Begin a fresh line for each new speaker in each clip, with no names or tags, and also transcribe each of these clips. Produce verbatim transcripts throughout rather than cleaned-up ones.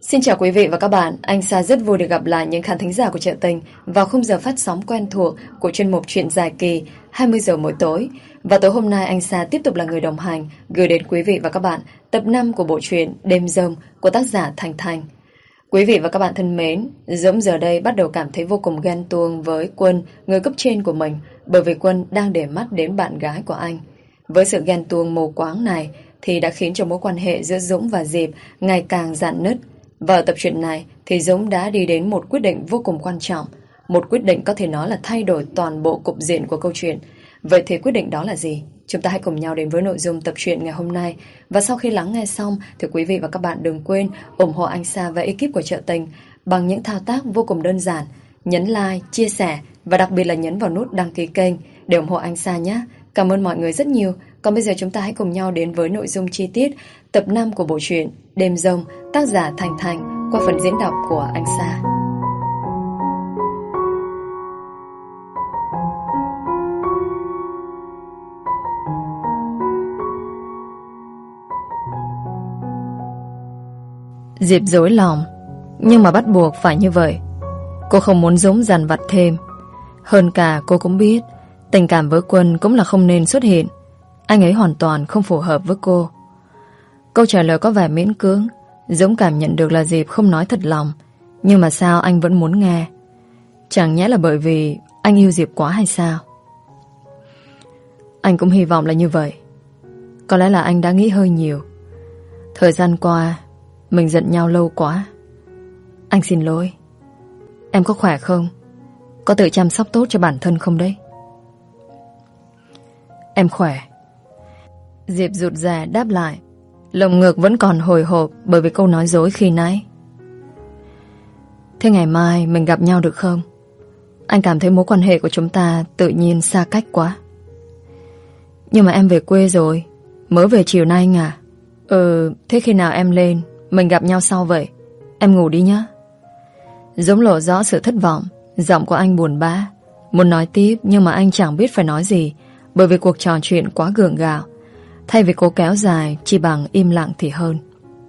Xin chào quý vị và các bạn. Anh Sa rất vui được gặp lại những khán thính giả của Chợ Tình vào khung giờ phát sóng quen thuộc của chuyên mục Chuyện dài kỳ hai mươi giờ mỗi tối. Và tối hôm nay anh Sa tiếp tục là người đồng hành gửi đến quý vị và các bạn tập năm của bộ truyện Đêm Rông của tác giả Thành Thành. Quý vị và các bạn thân mến, Dũng giờ đây bắt đầu cảm thấy vô cùng ghen tuông với Quân, người cấp trên của mình, bởi vì Quân đang để mắt đến bạn gái của anh. Với sự ghen tuông mù quáng này thì đã khiến cho mối quan hệ giữa Dũng và Diệp ngày càng rạn nứt. Và ở tập truyện này thì Dũng đã đi đến một quyết định vô cùng quan trọng. Một quyết định có thể nói là thay đổi toàn bộ cục diện của câu chuyện. Vậy thì quyết định đó là gì? Chúng ta hãy cùng nhau đến với nội dung tập truyện ngày hôm nay. Và sau khi lắng nghe xong thì quý vị và các bạn đừng quên ủng hộ anh Sa và ekip của Chợ Tình bằng những thao tác vô cùng đơn giản. Nhấn like, chia sẻ và đặc biệt là nhấn vào nút đăng ký kênh để ủng hộ anh Sa nhé. Cảm ơn mọi người rất nhiều. Còn bây giờ chúng ta hãy cùng nhau đến với nội dung chi tiết tập năm của bộ truyện Đêm Rông, tác giả Thành Thành qua phần diễn đọc của anh Sa. Diệp dối lòng, nhưng mà bắt buộc phải như vậy. Cô không muốn Dũng dằn vặt thêm. Hơn cả cô cũng biết tình cảm với Quân cũng là không nên xuất hiện. Anh ấy hoàn toàn không phù hợp với cô. Câu trả lời có vẻ miễn cưỡng. Dũng cảm nhận được là Diệp không nói thật lòng. Nhưng mà sao anh vẫn muốn nghe? Chẳng nhẽ là bởi vì anh yêu Diệp quá hay sao? Anh cũng hy vọng là như vậy. Có lẽ là anh đã nghĩ hơi nhiều. Thời gian qua mình giận nhau lâu quá. Anh xin lỗi. Em có khỏe không? Có tự chăm sóc tốt cho bản thân không đấy? Em khỏe. Diệp rụt rè đáp lại. Lồng ngực vẫn còn hồi hộp bởi vì câu nói dối khi nãy. Thế ngày mai mình gặp nhau được không? Anh cảm thấy mối quan hệ của chúng ta tự nhiên xa cách quá. Nhưng mà em về quê rồi. Mới về chiều nay anh à? Ừ, thế khi nào em lên mình gặp nhau sau vậy? Em ngủ đi nhé. Dũng lộ rõ sự thất vọng. Giọng của anh buồn bã. Muốn nói tiếp nhưng mà anh chẳng biết phải nói gì, bởi vì cuộc trò chuyện quá gượng gạo. Thay vì cố kéo dài, chỉ bằng im lặng thì hơn.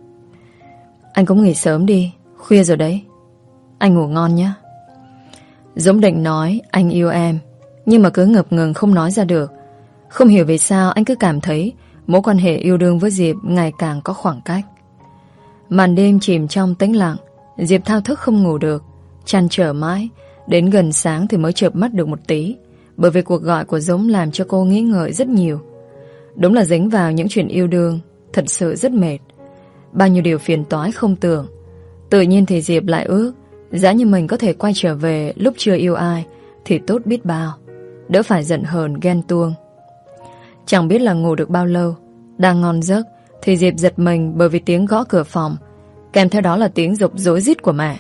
Anh cũng nghỉ sớm đi, khuya rồi đấy. Anh ngủ ngon nhé. Dũng định nói anh yêu em, nhưng mà cứ ngập ngừng không nói ra được. Không hiểu vì sao anh cứ cảm thấy mối quan hệ yêu đương với Diệp ngày càng có khoảng cách. Màn đêm chìm trong tĩnh lặng. Diệp thao thức không ngủ được, trăn trở mãi. Đến gần sáng thì mới chợp mắt được một tí, bởi vì cuộc gọi của Dũng làm cho cô nghĩ ngợi rất nhiều. Đúng là dính vào những chuyện yêu đương thật sự rất mệt. Bao nhiêu điều phiền toái không tưởng. Tự nhiên thì Diệp lại ước giá như mình có thể quay trở về lúc chưa yêu ai thì tốt biết bao, đỡ phải giận hờn ghen tuông. Chẳng biết là ngủ được bao lâu, đang ngon giấc thì Diệp giật mình bởi vì tiếng gõ cửa phòng, kèm theo đó là tiếng giục rối rít của mẹ.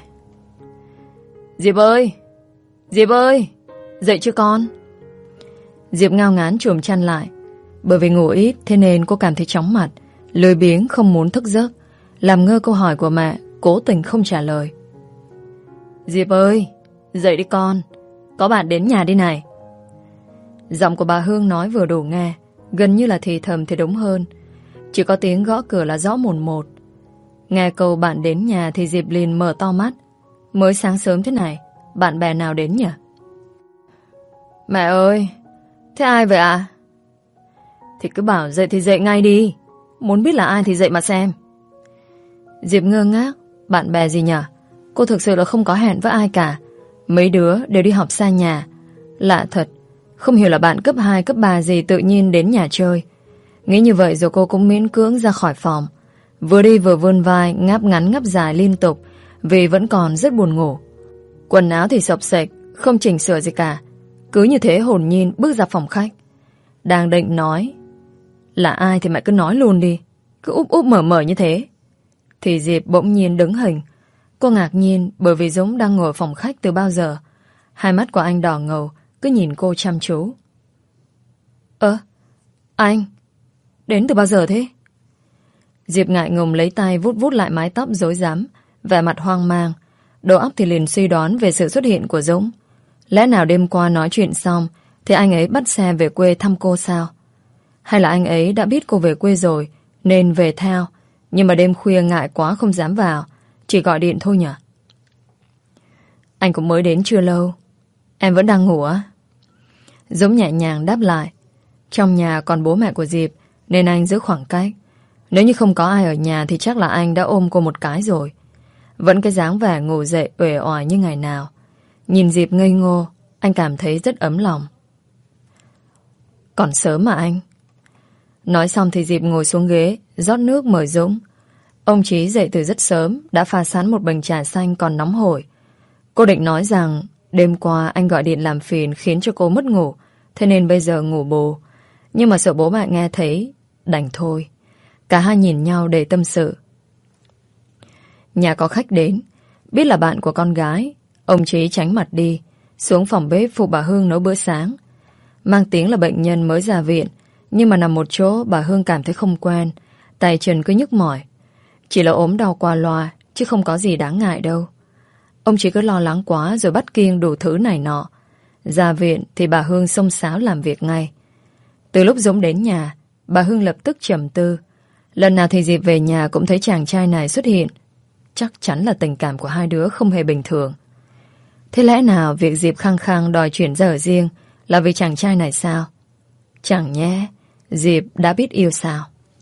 Diệp ơi! Diệp ơi! Dậy chưa con? Diệp ngao ngán chùm chăn lại. Bởi vì ngủ ít thế nên cô cảm thấy chóng mặt, lười biếng không muốn thức giấc, làm ngơ câu hỏi của mẹ, cố tình không trả lời. Diệp ơi! Dậy đi con! Có bạn đến nhà đi này. Giọng của bà Hương nói vừa đủ nghe, gần như là thì thầm thì đúng hơn. Chỉ có tiếng gõ cửa là rõ mồn một. Nghe câu bạn đến nhà thì Diệp liền mở to mắt. Mới sáng sớm thế này, bạn bè nào đến nhỉ? Mẹ ơi! Thế ai vậy ạ? À? Thì cứ bảo dậy thì dậy ngay đi. Muốn biết là ai thì dậy mà xem. Diệp ngơ ngác. Bạn bè gì nhỉ? Cô thực sự là không có hẹn với ai cả. Mấy đứa đều đi học xa nhà. Lạ thật. Không hiểu là bạn cấp hai, cấp ba gì tự nhiên đến nhà chơi. Nghĩ như vậy rồi cô cũng miễn cưỡng ra khỏi phòng. Vừa đi vừa vươn vai, ngáp ngắn ngáp dài liên tục, vì vẫn còn rất buồn ngủ. Quần áo thì xộc xệch, không chỉnh sửa gì cả. Cứ như thế hồn nhiên bước ra phòng khách. Đang định nói là ai thì mẹ cứ nói luôn đi, cứ úp úp mở mở như thế. Thì Diệp bỗng nhiên đứng hình. Cô ngạc nhiên bởi vì Dũng đang ngồi phòng khách từ bao giờ. Hai mắt của anh đỏ ngầu, cứ nhìn cô chăm chú. Ơ, anh đến từ bao giờ thế? Diệp ngại ngùng lấy tay vút vút lại mái tóc rối rắm, vẻ mặt hoang mang. Đầu óc thì liền suy đoán về sự xuất hiện của Dũng. Lẽ nào đêm qua nói chuyện xong thì anh ấy bắt xe về quê thăm cô sao? Hay là anh ấy đã biết cô về quê rồi nên về theo, nhưng mà đêm khuya ngại quá không dám vào, Chỉ gọi điện thôi nhỉ? Anh cũng mới đến chưa lâu. Em vẫn đang ngủ á? Dũng nhẹ nhàng đáp lại. Trong nhà còn bố mẹ của Diệp nên anh giữ khoảng cách. Nếu như không có ai ở nhà thì chắc là anh đã ôm cô một cái rồi. Vẫn cái dáng vẻ ngủ dậy uể oải như ngày nào. Nhìn Diệp ngây ngô, anh cảm thấy rất ấm lòng. Còn sớm mà anh. Nói xong thì Diệp ngồi xuống ghế, rót nước mời Dũng. Ông Chí dậy từ rất sớm, đã pha sẵn một bình trà xanh còn nóng hổi. Cô định nói rằng đêm qua anh gọi điện làm phiền khiến cho cô mất ngủ, thế nên bây giờ ngủ bù. Nhưng mà sợ bố mẹ nghe thấy, đành thôi. Cả hai nhìn nhau để tâm sự. Nhà có khách đến, biết là bạn của con gái, ông Chí tránh mặt đi, xuống phòng bếp phụ bà Hương nấu bữa sáng. Mang tiếng là bệnh nhân mới ra viện, nhưng mà nằm một chỗ bà Hương cảm thấy không quen, tay chân cứ nhức mỏi. Chỉ là ốm đau qua loa, chứ không có gì đáng ngại đâu. Ông chỉ cứ lo lắng quá rồi bắt kiêng đủ thứ này nọ. Ra viện thì bà Hương xông xáo làm việc ngay. Từ lúc Dũng đến nhà, bà Hương lập tức trầm tư. Lần nào thì Diệp về nhà cũng thấy chàng trai này xuất hiện. Chắc chắn là tình cảm của hai đứa không hề bình thường. Thế lẽ nào việc Diệp khăng khăng đòi chuyển ra ở riêng là vì chàng trai này sao? Chẳng nhẽ Diệp đã biết yêu sao?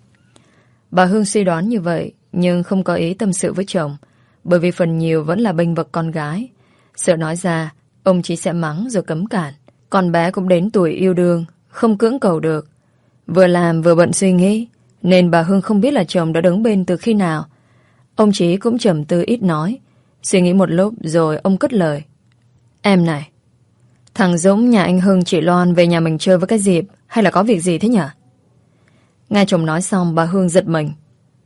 Bà Hương suy đoán như vậy, nhưng không có ý tâm sự với chồng, bởi vì phần nhiều vẫn là bênh vực con gái. Sợ nói ra, ông chỉ sẽ mắng rồi cấm cản. Con bé cũng đến tuổi yêu đương, không cưỡng cầu được. Vừa làm vừa bận suy nghĩ, nên bà Hương không biết là chồng đã đứng bên từ khi nào. Ông Chí cũng trầm tư ít nói. Suy nghĩ một lúc rồi ông cất lời. Em này, thằng Dũng nhà anh Hưng chị Loan về nhà mình chơi với cái Diệp hay là có việc gì thế nhỉ? Nghe chồng nói xong bà Hương giật mình.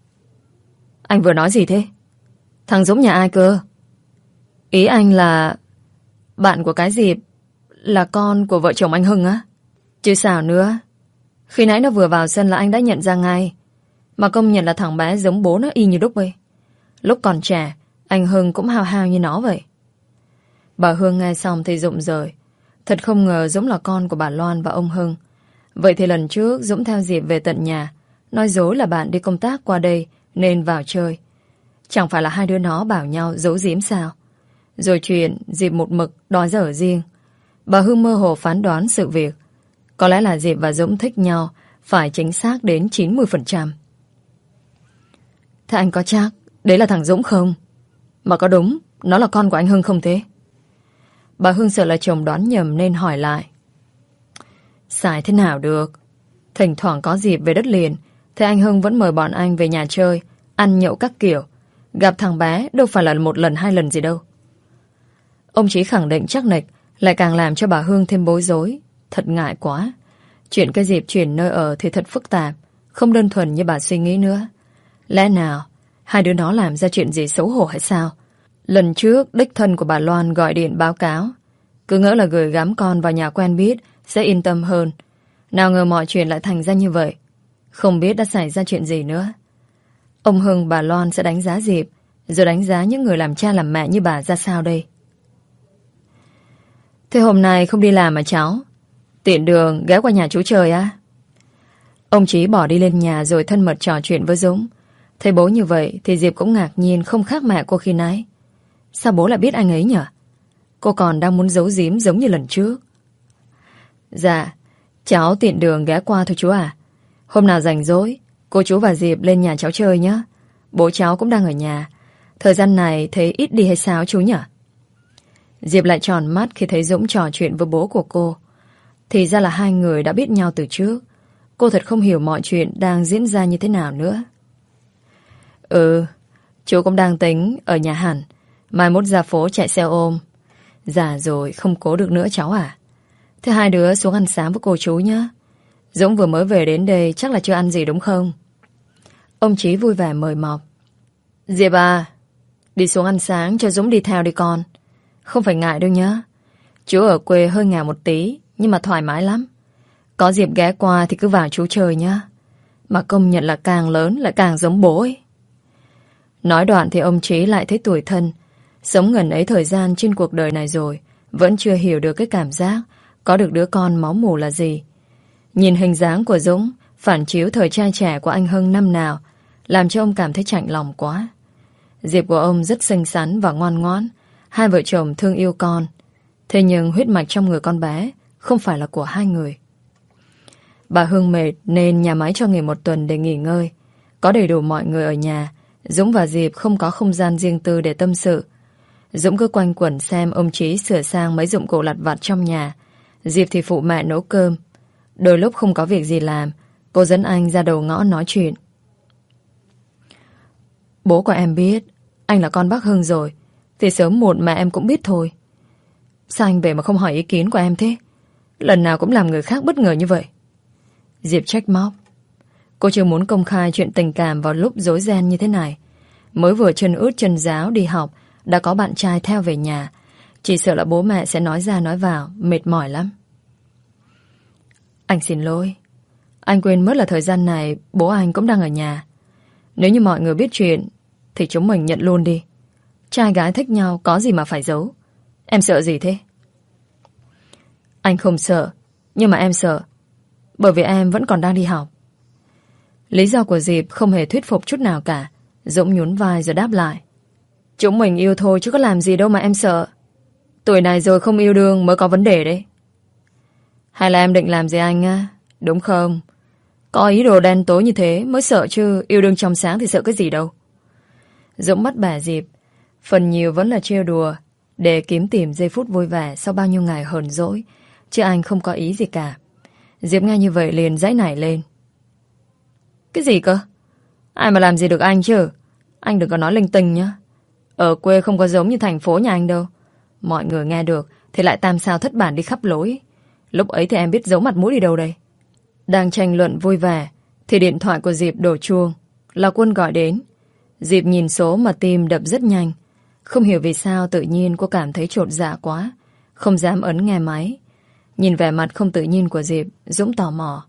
Anh vừa nói gì thế? Thằng Dũng nhà ai cơ? Ý anh là bạn của cái Diệp là con của vợ chồng anh Hưng á? Chứ sao nữa. Khi nãy nó vừa vào sân là anh đã nhận ra ngay. Mà công nhận là thằng bé giống bố nó y như đúc vậy. Lúc còn trẻ anh Hưng cũng hao hao như nó vậy. Bà Hương nghe xong thì rụng rời. Thật không ngờ Dũng là con của bà Loan và ông Hưng. Vậy thì lần trước Dũng theo Diệp về tận nhà, nói dối là bạn đi công tác qua đây nên vào chơi. Chẳng phải là hai đứa nó bảo nhau giấu giếm sao? Rồi chuyện Diệp một mực đòi ra ở riêng. Bà Hương mơ hồ phán đoán sự việc. Có lẽ là Diệp và Dũng thích nhau phải chính xác đến chín mươi phần trăm. Thế anh có chắc đấy là thằng Dũng không? Mà có đúng nó là con của anh Hưng không thế? Bà Hương sợ là chồng đoán nhầm nên hỏi lại. Xài thế nào được? Thỉnh thoảng có dịp về đất liền, thế anh Hưng vẫn mời bọn anh về nhà chơi, ăn nhậu các kiểu. Gặp thằng bé đâu phải là một lần hai lần gì đâu. Ông Chí khẳng định chắc nịch, lại càng làm cho bà Hương thêm bối rối. Thật ngại quá. Chuyện cái dịp chuyển nơi ở thì thật phức tạp, không đơn thuần như bà suy nghĩ nữa. Lẽ nào hai đứa nó làm ra chuyện gì xấu hổ hay sao? Lần trước đích thân của bà Loan gọi điện báo cáo, cứ ngỡ là gửi gắm con vào nhà quen biết sẽ yên tâm hơn. Nào ngờ mọi chuyện lại thành ra như vậy. Không biết đã xảy ra chuyện gì nữa. Ông Hưng bà Loan sẽ đánh giá Diệp, rồi đánh giá những người làm cha làm mẹ như bà ra sao đây? Thế hôm nay không đi làm mà cháu? Tiện đường ghé qua nhà chú chơi á? Ông Chí bỏ đi lên nhà rồi thân mật trò chuyện với Dũng. Thấy bố như vậy thì Diệp cũng ngạc nhiên không khác mẹ cô khi nãy. Sao bố lại biết anh ấy nhỉ? Cô còn đang muốn giấu giếm giống như lần trước. Dạ, cháu tiện đường ghé qua thôi chú à. Hôm nào rảnh rỗi, cô chú và Diệp lên nhà cháu chơi nhé. Bố cháu cũng đang ở nhà. Thời gian này thấy ít đi hay sao chú nhỉ? Diệp lại tròn mắt khi thấy Dũng trò chuyện với bố của cô. Thì ra là hai người đã biết nhau từ trước. Cô thật không hiểu mọi chuyện đang diễn ra như thế nào nữa. Ừ, chú cũng đang tính ở nhà hẳn, mai mốt ra phố chạy xe ôm. Già rồi không cố được nữa cháu à. Thế hai đứa xuống ăn sáng với cô chú nhé. Dũng vừa mới về đến đây chắc là chưa ăn gì đúng không? Ông Chí vui vẻ mời mọc. Diệp à, đi xuống ăn sáng cho Dũng đi theo đi con. Không phải ngại đâu nhá. Chú ở quê hơi nghèo một tí, nhưng mà thoải mái lắm. Có dịp ghé qua thì cứ vào chú chơi nhá. Mà công nhận là càng lớn lại càng giống bố ấy. Nói đoạn thì ông Chí lại thấy tủi thân. Sống ngần ấy thời gian trên cuộc đời này rồi, vẫn chưa hiểu được cái cảm giác có được đứa con máu mủ là gì. Nhìn hình dáng của Dũng phản chiếu thời trai trẻ của anh Hưng năm nào, làm cho ông cảm thấy chạnh lòng quá. Diệp của ông rất xinh xắn và ngoan ngoãn. Hai vợ chồng thương yêu con. Thế nhưng huyết mạch trong người con bé không phải là của hai người. Bà Hương mệt nên nhà máy cho nghỉ một tuần để nghỉ ngơi. Có đầy đủ mọi người ở nhà, Dũng và Diệp không có không gian riêng tư để tâm sự. Dũng cứ quanh quẩn xem ông Trí sửa sang mấy dụng cụ lặt vặt trong nhà. Diệp thì phụ mẹ nấu cơm. Đôi lúc không có việc gì làm, cô dẫn anh ra đầu ngõ nói chuyện. Bố của em biết anh là con bác Hưng rồi, thì sớm muộn mà em cũng biết thôi. Sao anh về mà không hỏi ý kiến của em thế? Lần nào cũng làm người khác bất ngờ như vậy. Diệp trách móc. Cô chưa muốn công khai chuyện tình cảm vào lúc rối ren như thế này. Mới vừa chân ướt chân ráo đi học, đã có bạn trai theo về nhà. Chỉ sợ là bố mẹ sẽ nói ra nói vào, mệt mỏi lắm. Anh xin lỗi. Anh quên mất là thời gian này bố anh cũng đang ở nhà. Nếu như mọi người biết chuyện thì chúng mình nhận luôn đi. Trai gái thích nhau có gì mà phải giấu. Em sợ gì thế? Anh không sợ, nhưng mà em sợ. Bởi vì em vẫn còn đang đi học. Lý do của Diệp không hề thuyết phục chút nào cả. Dũng nhún vai rồi đáp lại. Chúng mình yêu thôi chứ có làm gì đâu mà em sợ. Tuổi này rồi không yêu đương mới có vấn đề đấy. Hay là em định làm gì anh á? Đúng không? Có ý đồ đen tối như thế mới sợ chứ. Yêu đương trong sáng thì sợ cái gì đâu. Dũng bắt bẻ Diệp. Phần nhiều vẫn là trêu đùa, để kiếm tìm giây phút vui vẻ sau bao nhiêu ngày hờn dỗi. Chứ anh không có ý gì cả. Diệp nghe như vậy liền giãy nảy lên. Cái gì cơ? Ai mà làm gì được anh chứ? Anh đừng có nói linh tinh nhá. Ở quê không có giống như thành phố nhà anh đâu. Mọi người nghe được thì lại tam sao thất bản đi khắp lối. Lúc ấy thì em biết giấu mặt mũi đi đâu đây. Đang tranh luận vui vẻ thì điện thoại của Diệp đổ chuông. Là Quân gọi đến. Diệp nhìn số mà tim đập rất nhanh. Không hiểu vì sao tự nhiên cô cảm thấy chột dạ quá, không dám ấn nghe máy. Nhìn vẻ mặt không tự nhiên của Diệp, Dũng tò mò.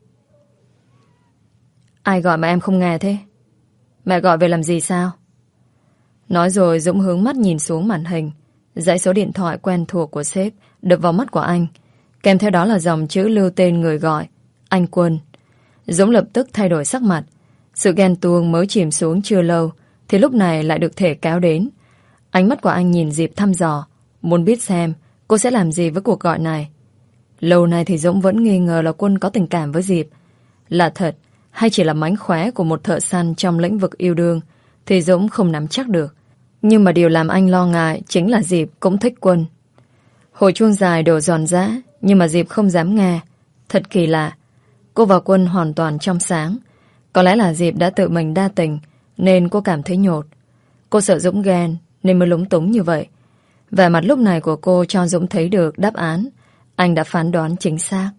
Ai gọi mà em không nghe thế? Mẹ gọi về làm gì sao? Nói rồi Dũng hướng mắt nhìn xuống màn hình. Dãy số điện thoại quen thuộc của sếp đập vào mắt của anh. Kèm theo đó là dòng chữ lưu tên người gọi: Anh Quân. Dũng lập tức thay đổi sắc mặt. Sự ghen tuông mới chìm xuống chưa lâu thì lúc này lại được thể kéo đến. Ánh mắt của anh nhìn Diệp thăm dò, muốn biết xem cô sẽ làm gì với cuộc gọi này. Lâu nay thì Dũng vẫn nghi ngờ là Quân có tình cảm với Diệp. Là thật hay chỉ là mánh khóe của một thợ săn trong lĩnh vực yêu đương thì Dũng không nắm chắc được. Nhưng mà điều làm anh lo ngại chính là Diệp cũng thích Quân. Hồi chuông dài đổ giòn giã, nhưng mà Diệp không dám nghe. Thật kỳ lạ. Cô và Quân hoàn toàn trong sáng. Có lẽ là Diệp đã tự mình đa tình nên cô cảm thấy nhột. Cô sợ Dũng ghen nên mới lúng túng như vậy. Vẻ mặt lúc này của cô cho Dũng thấy được đáp án. Anh đã phán đoán chính xác.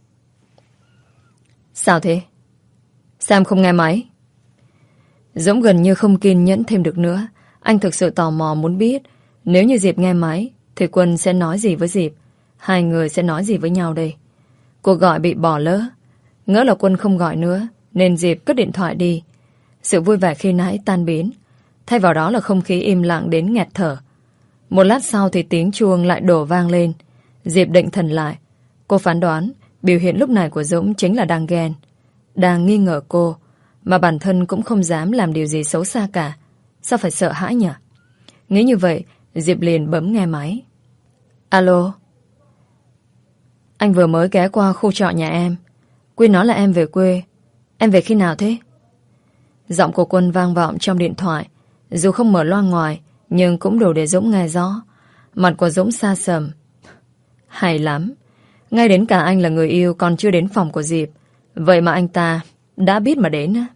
Sao thế? Sao em không nghe máy? Dũng gần như không kiên nhẫn thêm được nữa. Anh thực sự tò mò muốn biết nếu như Diệp nghe máy thì Quân sẽ nói gì với Diệp. Hai người sẽ nói gì với nhau đây? Cuộc gọi bị bỏ lỡ. Ngỡ là Quân không gọi nữa nên Diệp cất điện thoại đi. Sự vui vẻ khi nãy tan biến. Thay vào đó là không khí im lặng đến nghẹt thở. Một lát sau thì tiếng chuông lại đổ vang lên. Diệp định thần lại. Cô phán đoán biểu hiện lúc này của Dũng chính là đang ghen, đang nghi ngờ cô, mà bản thân cũng không dám làm điều gì xấu xa cả. Sao phải sợ hãi nhỉ? Nghĩ như vậy, Diệp liền bấm nghe máy. Alo. Anh vừa mới ghé qua khu trọ nhà em. Quyên nói là em về quê. Em về khi nào thế? Giọng của Quân vang vọng trong điện thoại. Dù không mở loa ngoài nhưng cũng đủ để Dũng nghe rõ. Mặt của Dũng xa sầm. Hay lắm. Ngay đến cả anh là người yêu còn chưa đến phòng của Diệp. Vậy mà anh ta đã biết mà đến á.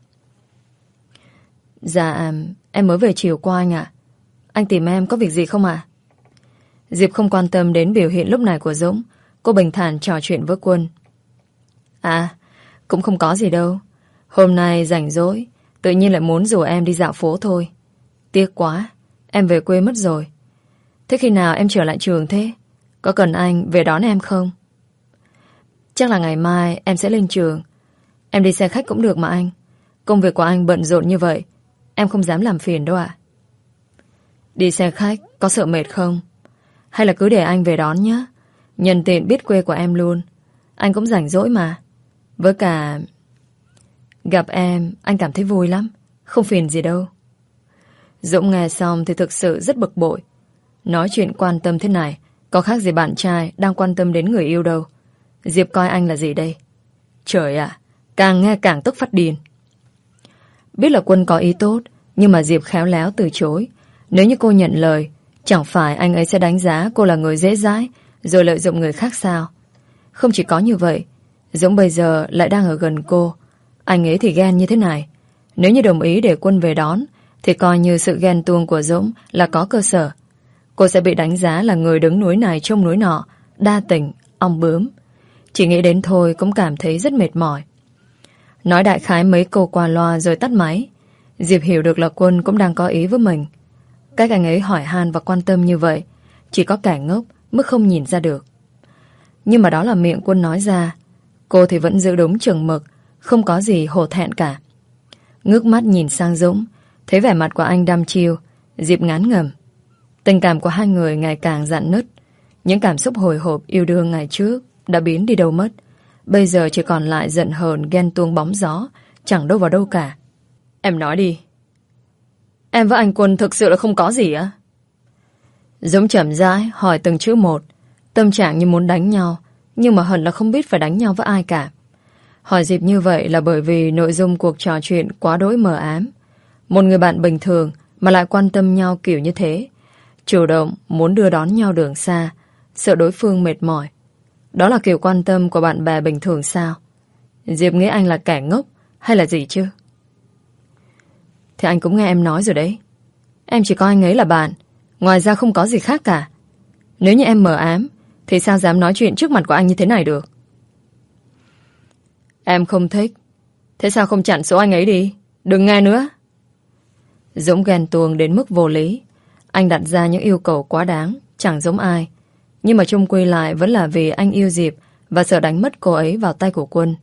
Dạ em mới về chiều qua anh ạ. Anh tìm em có việc gì không ạ? Diệp không quan tâm đến biểu hiện lúc này của Dũng. Cô bình thản trò chuyện với Quân. À, cũng không có gì đâu. Hôm nay rảnh rỗi, tự nhiên lại muốn rủ em đi dạo phố thôi. Tiếc quá, em về quê mất rồi. Thế khi nào em trở lại trường thế? Có cần anh về đón em không? Chắc là ngày mai em sẽ lên trường. Em đi xe khách cũng được mà anh. Công việc của anh bận rộn như vậy, em không dám làm phiền đâu ạ. Đi xe khách có sợ mệt không? Hay là cứ để anh về đón nhé. Nhân tiện biết quê của em luôn. Anh cũng rảnh rỗi mà. Với cả gặp em anh cảm thấy vui lắm. Không phiền gì đâu. Dũng nghe xong thì thực sự rất bực bội. Nói chuyện quan tâm thế này có khác gì bạn trai đang quan tâm đến người yêu đâu. Diệp coi anh là gì đây? Trời ạ, càng nghe càng tức phát điên. Biết là Quân có ý tốt, nhưng mà Diệp khéo léo từ chối. Nếu như cô nhận lời, chẳng phải anh ấy sẽ đánh giá cô là người dễ dãi, rồi lợi dụng người khác sao? Không chỉ có như vậy, Dũng bây giờ lại đang ở gần cô. Anh ấy thì ghen như thế này. Nếu như đồng ý để Quân về đón, thì coi như sự ghen tuông của Dũng là có cơ sở. Cô sẽ bị đánh giá là người đứng núi này trông núi nọ, đa tình, ong bướm. Chỉ nghĩ đến thôi cũng cảm thấy rất mệt mỏi. Nói đại khái mấy câu qua loa rồi tắt máy. Diệp hiểu được là Quân cũng đang có ý với mình. Cách anh ấy hỏi han và quan tâm như vậy, chỉ có kẻ ngốc mới không nhìn ra được. Nhưng mà đó là miệng Quân nói ra. Cô thì vẫn giữ đúng chừng mực, không có gì hổ thẹn cả. Ngước mắt nhìn sang Dũng, thấy vẻ mặt của anh đăm chiêu, Diệp ngán ngẩm. Tình cảm của hai người ngày càng rạn nứt. Những cảm xúc hồi hộp yêu đương ngày trước đã biến đi đâu mất. Bây giờ chỉ còn lại giận hờn, ghen tuông bóng gió, chẳng đâu vào đâu cả. Em nói đi. Em với anh Quân thực sự là không có gì á? Dũng chậm rãi hỏi từng chữ một. Tâm trạng như muốn đánh nhau, nhưng mà hẳn là không biết phải đánh nhau với ai cả. Hỏi Diệp như vậy là bởi vì nội dung cuộc trò chuyện quá đỗi mờ ám. Một người bạn bình thường mà lại quan tâm nhau kiểu như thế, chủ động muốn đưa đón nhau đường xa, sợ đối phương mệt mỏi. Đó là kiểu quan tâm của bạn bè bình thường sao? Diệp nghĩ anh là kẻ ngốc hay là gì chứ? Thì anh cũng nghe em nói rồi đấy. Em chỉ coi anh ấy là bạn, ngoài ra không có gì khác cả. Nếu như em mờ ám, thì sao dám nói chuyện trước mặt của anh như thế này được? Em không thích, thế sao không chặn số anh ấy đi? Đừng nghe nữa. Dũng ghen tuông đến mức vô lý. Anh đặt ra những yêu cầu quá đáng, chẳng giống ai. Nhưng mà chung quy lại vẫn là vì anh yêu Diệp và sợ đánh mất cô ấy vào tay của Quân.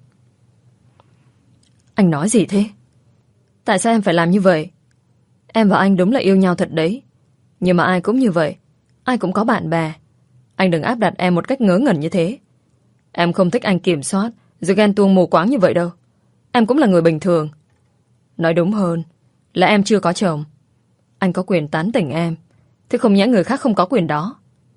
Anh nói gì thế? Tại sao em phải làm như vậy? Em và anh đúng là yêu nhau thật đấy. Nhưng mà ai cũng như vậy, ai cũng có bạn bè. Anh đừng áp đặt em một cách ngớ ngẩn như thế. Em không thích anh kiểm soát rồi ghen tuông mù quáng như vậy đâu. Em cũng là người bình thường. Nói đúng hơn là em chưa có chồng. Anh có quyền tán tỉnh em, thế không nhẽ người khác không có quyền đó.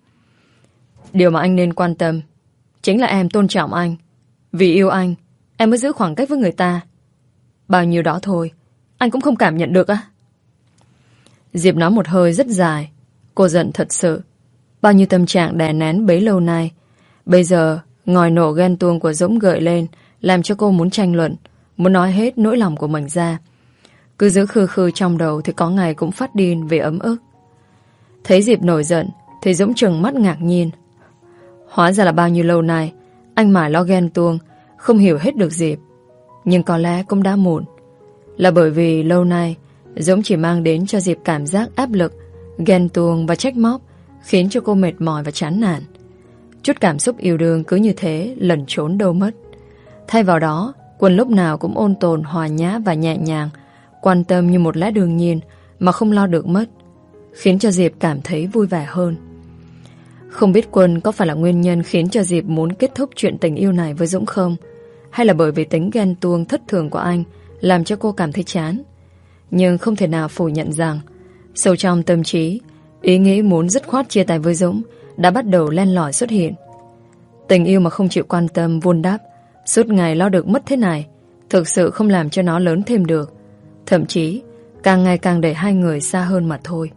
Điều mà anh nên quan tâm chính là em tôn trọng anh. Vì yêu anh, em mới giữ khoảng cách với người ta. Bao nhiêu đó thôi, anh cũng không cảm nhận được á? Diệp nói một hơi rất dài. Cô giận thật sự. Bao nhiêu tâm trạng đè nén bấy lâu nay, bây giờ ngòi nổ ghen tuông của Dũng gợi lên, làm cho cô muốn tranh luận, muốn nói hết nỗi lòng của mình ra. Cứ giữ khư khư trong đầu thì có ngày cũng phát điên vì ấm ức. Thấy Diệp nổi giận thì Dũng trừng mắt ngạc nhiên. Hóa ra là bao nhiêu lâu nay anh mải lo ghen tuông, không hiểu hết được Diệp. Nhưng có lẽ cũng đã muộn. Là bởi vì lâu nay Dũng chỉ mang đến cho Diệp cảm giác áp lực, ghen tuông và trách móc, khiến cho cô mệt mỏi và chán nản. Chút cảm xúc yêu đương cứ như thế lẩn trốn đâu mất. Thay vào đó, Quân lúc nào cũng ôn tồn, hòa nhã và nhẹ nhàng, quan tâm như một lẽ đương nhiên mà không lo được mất, khiến cho Diệp cảm thấy vui vẻ hơn. Không biết Quân có phải là nguyên nhân khiến cho Diệp muốn kết thúc chuyện tình yêu này với Dũng không? Hay là bởi vì tính ghen tuông thất thường của anh làm cho cô cảm thấy chán? Nhưng không thể nào phủ nhận rằng sâu trong tâm trí, ý nghĩ muốn dứt khoát chia tay với Dũng đã bắt đầu len lỏi xuất hiện. Tình yêu mà không chịu quan tâm vun đắp, suốt ngày lo được mất thế này, thực sự không làm cho nó lớn thêm được. Thậm chí càng ngày càng đẩy hai người xa hơn mà thôi.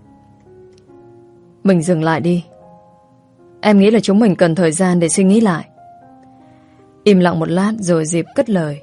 Mình dừng lại đi. Em nghĩ là chúng mình cần thời gian để suy nghĩ lại. Im lặng một lát rồi Diệp cất lời.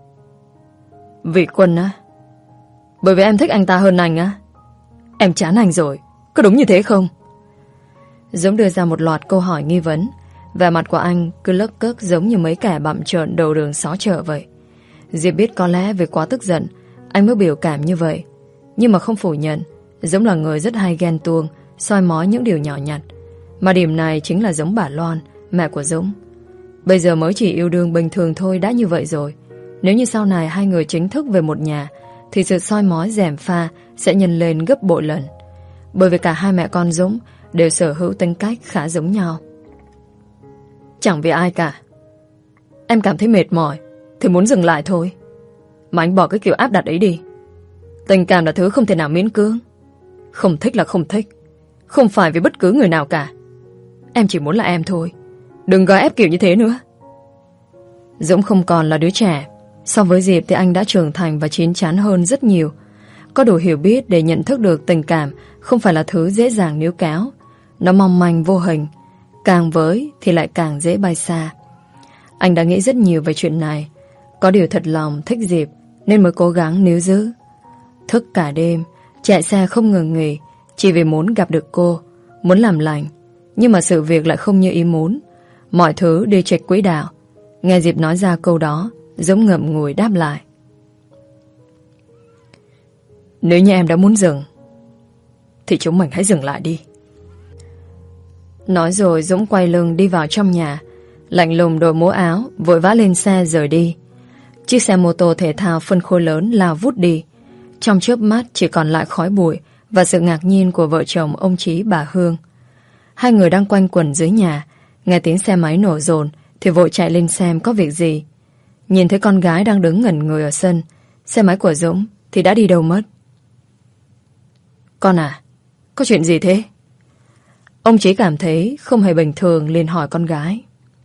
Vì Quân á? Bởi vì em thích anh ta hơn anh á? Em chán anh rồi, có đúng như thế không? Dũng đưa ra một loạt câu hỏi nghi vấn. Vẻ mặt của anh cứ lấc cấc giống như mấy kẻ bặm trợn đầu đường xó chợ vậy. Diệp biết có lẽ vì quá tức giận anh mới biểu cảm như vậy. Nhưng mà không phủ nhận, Dũng là người rất hay ghen tuông, soi mói những điều nhỏ nhặt. Mà điểm này chính là giống bà Loan, mẹ của Dũng. Bây giờ mới chỉ yêu đương bình thường thôi đã như vậy rồi. Nếu như sau này hai người chính thức về một nhà, thì sự soi mói gièm pha sẽ nhân lên gấp bội lần. Bởi vì cả hai mẹ con Dũng đều sở hữu tính cách khá giống nhau. Chẳng vì ai cả. Em cảm thấy mệt mỏi thì muốn dừng lại thôi. Mà anh bỏ cái kiểu áp đặt ấy đi. Tình cảm là thứ không thể nào miễn cưỡng. Không thích là không thích, không phải vì bất cứ người nào cả. Em chỉ muốn là em thôi, đừng gò ép kiểu như thế nữa. Dũng không còn là đứa trẻ. So với Diệp thì anh đã trưởng thành và chín chắn hơn rất nhiều. Có đủ hiểu biết để nhận thức được tình cảm không phải là thứ dễ dàng níu kéo. Nó mong manh vô hình, càng với thì lại càng dễ bay xa. Anh đã nghĩ rất nhiều về chuyện này. Có điều thật lòng thích Diệp nên mới cố gắng níu giữ. Thức cả đêm, chạy xe không ngừng nghỉ, chỉ vì muốn gặp được cô, muốn làm lành. Nhưng mà sự việc lại không như ý muốn. Mọi thứ đi chệch quỹ đạo. Nghe Diệp nói ra câu đó, Dũng ngậm ngùi đáp lại: nếu như em đã muốn dừng thì chúng mình hãy dừng lại đi. Nói rồi Dũng quay lưng đi vào trong nhà, lạnh lùng đội mũ áo, vội vã lên xe rời đi. Chiếc xe mô tô thể thao phân khối lớn lao vút đi. Trong chớp mắt chỉ còn lại khói bụi và sự ngạc nhiên của vợ chồng ông Chí bà Hương. Hai người đang quanh quẩn dưới nhà, nghe tiếng xe máy nổ dồn thì vội chạy lên xem có việc gì. Nhìn thấy con gái đang đứng ngẩn người ở sân, xe máy của Dũng thì đã đi đâu mất. Con à, có chuyện gì thế? Ông Chí cảm thấy không hề bình thường liền hỏi con gái.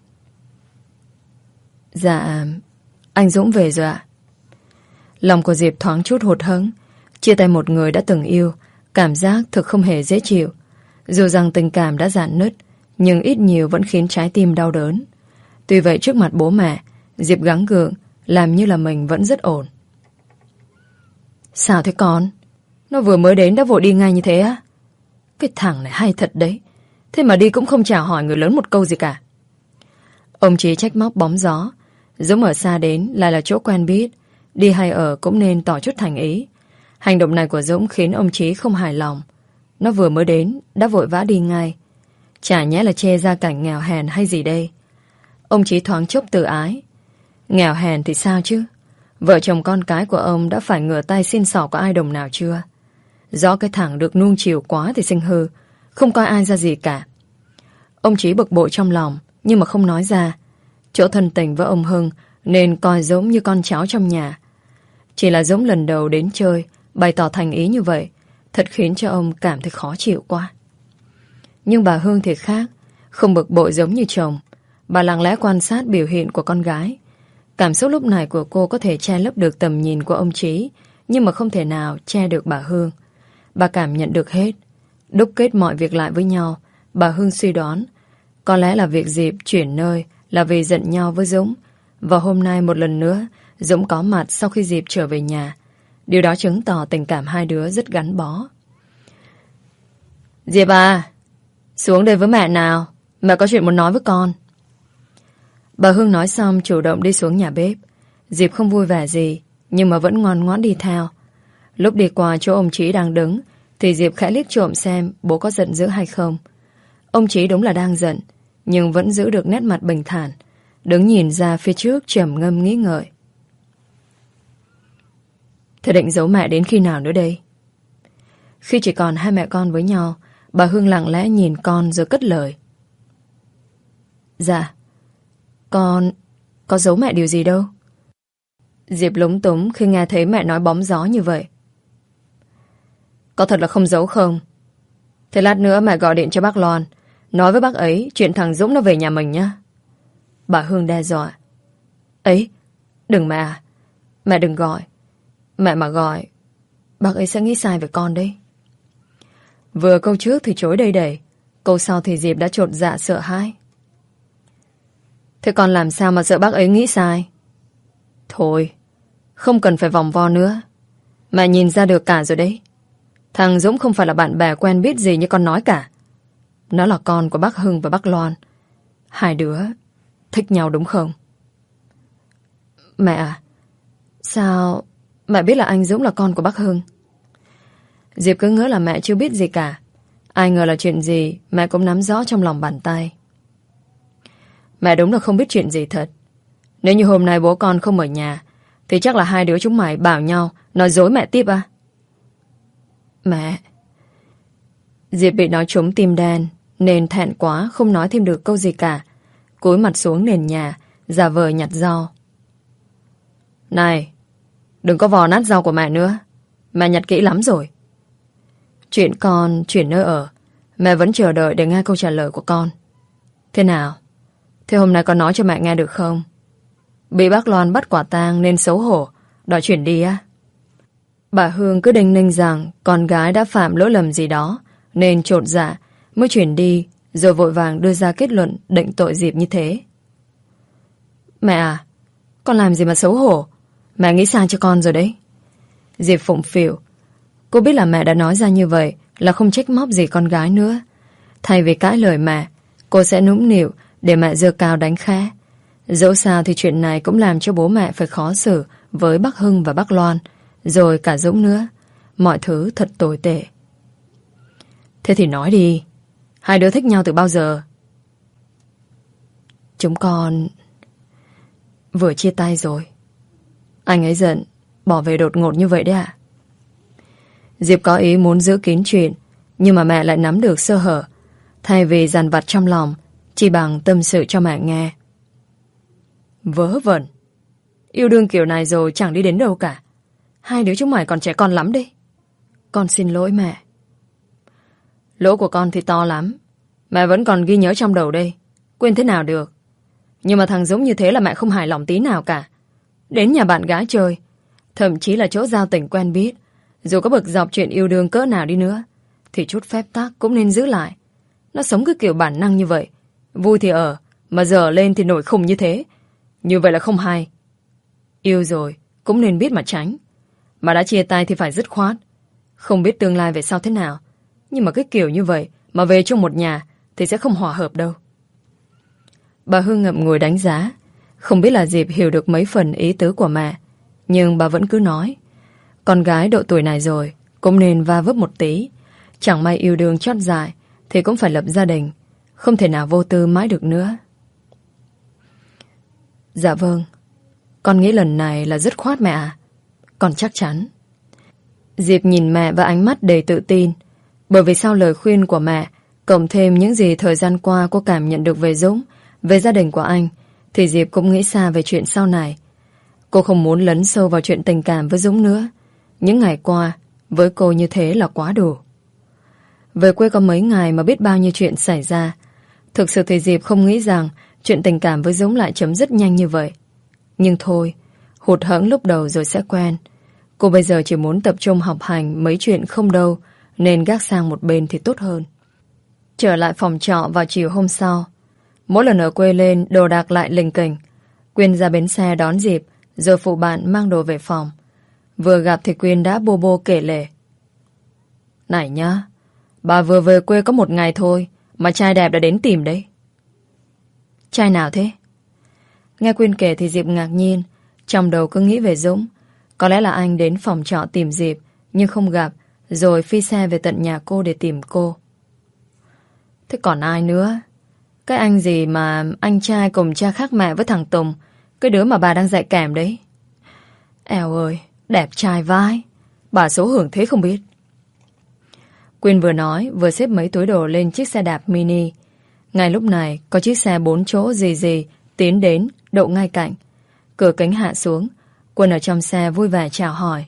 Dạ, anh Dũng về rồi ạ. Lòng của Diệp thoáng chút hụt hẫng. Chia tay một người đã từng yêu, cảm giác thực không hề dễ chịu. Dù rằng tình cảm đã rạn nứt, nhưng ít nhiều vẫn khiến trái tim đau đớn. Tuy vậy trước mặt bố mẹ, Diệp gắng gượng, làm như là mình vẫn rất ổn. Sao thế con? Nó vừa mới đến đã vội đi ngay như thế á? Cái thằng này hay thật đấy. Thế mà đi cũng không chào hỏi người lớn một câu gì cả. Ông Chí trách móc bóng gió. Dũng ở xa đến lại là chỗ quen biết, đi hay ở cũng nên tỏ chút thành ý. Hành động này của Dũng khiến ông Chí không hài lòng. Nó vừa mới đến đã vội vã đi ngay. Chả nhẽ là chê ra cảnh nghèo hèn hay gì đây. Ông Chí thoáng chốc tự ái. Nghèo hèn thì sao chứ? Vợ chồng con cái của ông đã phải ngửa tay xin xỏ của ai đồng nào chưa? Do cái thằng được nuông chiều quá thì sinh hư, không coi ai ra gì cả. Ông Chí bực bội trong lòng, nhưng mà không nói ra. Chỗ thân tình với ông Hưng nên coi Dũng như con cháu trong nhà. Chỉ là Dũng lần đầu đến chơi, bày tỏ thành ý như vậy, thật khiến cho ông cảm thấy khó chịu quá. Nhưng bà Hương thì khác, không bực bội giống như chồng. Bà lặng lẽ quan sát biểu hiện của con gái. Cảm xúc lúc này của cô có thể che lấp được tầm nhìn của ông Chí, nhưng mà không thể nào che được bà Hương. Bà cảm nhận được hết. Đúc kết mọi việc lại với nhau, bà Hương suy đoán có lẽ là việc Diệp chuyển nơi là vì giận nhau với Dũng. Và hôm nay một lần nữa Dũng có mặt sau khi Diệp trở về nhà. Điều đó chứng tỏ tình cảm hai đứa rất gắn bó. Diệp à, xuống đây với mẹ nào, mẹ có chuyện muốn nói với con. Bà Hương nói xong chủ động đi xuống nhà bếp. Diệp không vui vẻ gì, nhưng mà vẫn ngoan ngoãn đi theo. Lúc đi qua chỗ ông Chí đang đứng thì Diệp khẽ liếc trộm xem bố có giận dữ hay không. Ông Chí đúng là đang giận, nhưng vẫn giữ được nét mặt bình thản, đứng nhìn ra phía trước trầm ngâm nghĩ ngợi. Thế định giấu mẹ đến khi nào nữa đây? Khi chỉ còn hai mẹ con với nhau, bà Hương lặng lẽ nhìn con rồi cất lời. Dạ, con có giấu mẹ điều gì đâu. Diệp lúng túng khi nghe thấy mẹ nói bóng gió như vậy. Có thật là không giấu không? Thế lát nữa mẹ gọi điện cho bác Loan, nói với bác ấy chuyện thằng Dũng nó về nhà mình nhá. Bà Hương đe dọa. Ấy, đừng mẹ à, mẹ đừng gọi. Mẹ mà gọi, bác ấy sẽ nghĩ sai về con đấy. Vừa câu trước thì chối đầy đầy, câu sau thì Diệp đã chột dạ sợ hãi. Thế con làm sao mà sợ bác ấy nghĩ sai? Thôi, không cần phải vòng vo nữa. Mẹ nhìn ra được cả rồi đấy. Thằng Dũng không phải là bạn bè quen biết gì như con nói cả. Nó là con của bác Hưng và bác Loan. Hai đứa thích nhau đúng không? Mẹ à, sao mẹ biết là anh Dũng là con của bác Hưng? Diệp cứ ngỡ là mẹ chưa biết gì cả. Ai ngờ là chuyện gì mẹ cũng nắm rõ trong lòng bàn tay. Mẹ đúng là không biết chuyện gì thật. Nếu như hôm nay bố con không ở nhà thì chắc là hai đứa chúng mày bảo nhau nói dối mẹ tiếp à? Mẹ. Diệp bị nói trúng tim đen nên thẹn quá không nói thêm được câu gì cả. Cúi mặt xuống nền nhà, giả vờ nhặt rau. Này, đừng có vò nát rau của mẹ nữa. Mẹ nhặt kỹ lắm rồi. Chuyện con chuyển nơi ở, mẹ vẫn chờ đợi để nghe câu trả lời của con. Thế nào? Thế hôm nay con nói cho mẹ nghe được không? Bị bác Loan bắt quả tang nên xấu hổ, đòi chuyển đi á? Bà Hương cứ đinh ninh rằng con gái đã phạm lỗi lầm gì đó nên chột dạ mới chuyển đi, rồi vội vàng đưa ra kết luận định tội Diệp như thế. Mẹ à, con làm gì mà xấu hổ? Mẹ nghĩ sai cho con rồi đấy. Diệp phụng phịu. Cô biết là mẹ đã nói ra như vậy là không trách móc gì con gái nữa. Thay vì cãi lời mẹ, cô sẽ nũng nịu để mẹ giơ cao đánh khẽ. Dẫu sao thì chuyện này cũng làm cho bố mẹ phải khó xử với bác Hưng và bác Loan, rồi cả Dũng nữa. Mọi thứ thật tồi tệ. Thế thì nói đi, hai đứa thích nhau từ bao giờ? Chúng con vừa chia tay rồi. Anh ấy giận, bỏ về đột ngột như vậy đấy ạ. Diệp có ý muốn giữ kín chuyện, nhưng mà mẹ lại nắm được sơ hở. Thay vì dằn vặt trong lòng, chỉ bằng tâm sự cho mẹ nghe. Vớ vẩn. Yêu đương kiểu này rồi chẳng đi đến đâu cả. Hai đứa chúng mày còn trẻ con lắm đấy. Con xin lỗi mẹ. Lỗi của con thì to lắm. Mẹ vẫn còn ghi nhớ trong đầu đây. Quên thế nào được. Nhưng mà thằng Dũng như thế là mẹ không hài lòng tí nào cả. Đến nhà bạn gái chơi, thậm chí là chỗ giao tình quen biết, dù có bực dọc chuyện yêu đương cỡ nào đi nữa, thì chút phép tắc cũng nên giữ lại. Nó sống cứ kiểu bản năng như vậy. Vui thì ở, mà giờ lên thì nổi khùng như thế. Như vậy là không hay. Yêu rồi cũng nên biết mà tránh. Mà đã chia tay thì phải dứt khoát. Không biết tương lai về sau thế nào, nhưng mà cái kiểu như vậy mà về chung một nhà thì sẽ không hòa hợp đâu. Bà Hương ngậm ngùi đánh giá. Không biết là Diệp hiểu được mấy phần ý tứ của mẹ, nhưng bà vẫn cứ nói con gái độ tuổi này rồi cũng nên va vấp một tí. Chẳng may yêu đương chót dại thì cũng phải lập gia đình, không thể nào vô tư mãi được nữa. Dạ vâng, con nghĩ lần này là dứt khoát mẹ à. Con chắc chắn. Diệp nhìn mẹ với ánh mắt đầy tự tin. Bởi vì sau lời khuyên của mẹ, cộng thêm những gì thời gian qua cô cảm nhận được về Dũng, về gia đình của anh, thì Diệp cũng nghĩ xa về chuyện sau này. Cô không muốn lấn sâu vào chuyện tình cảm với Dũng nữa. Những ngày qua với cô như thế là quá đủ. Về quê có mấy ngày mà biết bao nhiêu chuyện xảy ra. Thực sự thì Diệp không nghĩ rằng chuyện tình cảm với Dũng lại chấm dứt nhanh như vậy. Nhưng thôi, hụt hẫng lúc đầu rồi sẽ quen. Cô bây giờ chỉ muốn tập trung học hành mấy chuyện không đâu, nên gác sang một bên thì tốt hơn. Trở lại phòng trọ vào chiều hôm sau. Mỗi lần ở quê lên đồ đạc lại lình kình. Quyên ra bến xe đón Diệp, rồi phụ bạn mang đồ về phòng. Vừa gặp thì Quyên đã bô bô kể lể. Này nhá, bà vừa về quê có một ngày thôi mà trai đẹp đã đến tìm đấy. Trai nào thế? Nghe Quyên kể thì Diệp ngạc nhiên. Trong đầu cứ nghĩ về Dũng. Có lẽ là anh đến phòng trọ tìm Diệp nhưng không gặp, rồi phi xe về tận nhà cô để tìm cô. Thế còn ai nữa? Cái anh gì mà anh trai cùng cha khác mẹ với thằng Tùng, cái đứa mà bà đang dạy kèm đấy. Eo ơi, đẹp trai vai. Bà số hưởng thế không biết. Quyên vừa nói vừa xếp mấy túi đồ lên chiếc xe đạp mini. Ngay lúc này có chiếc xe bốn chỗ gì gì tiến đến, đậu ngay cạnh. Cửa kính hạ xuống. Quân ở trong xe vui vẻ chào hỏi.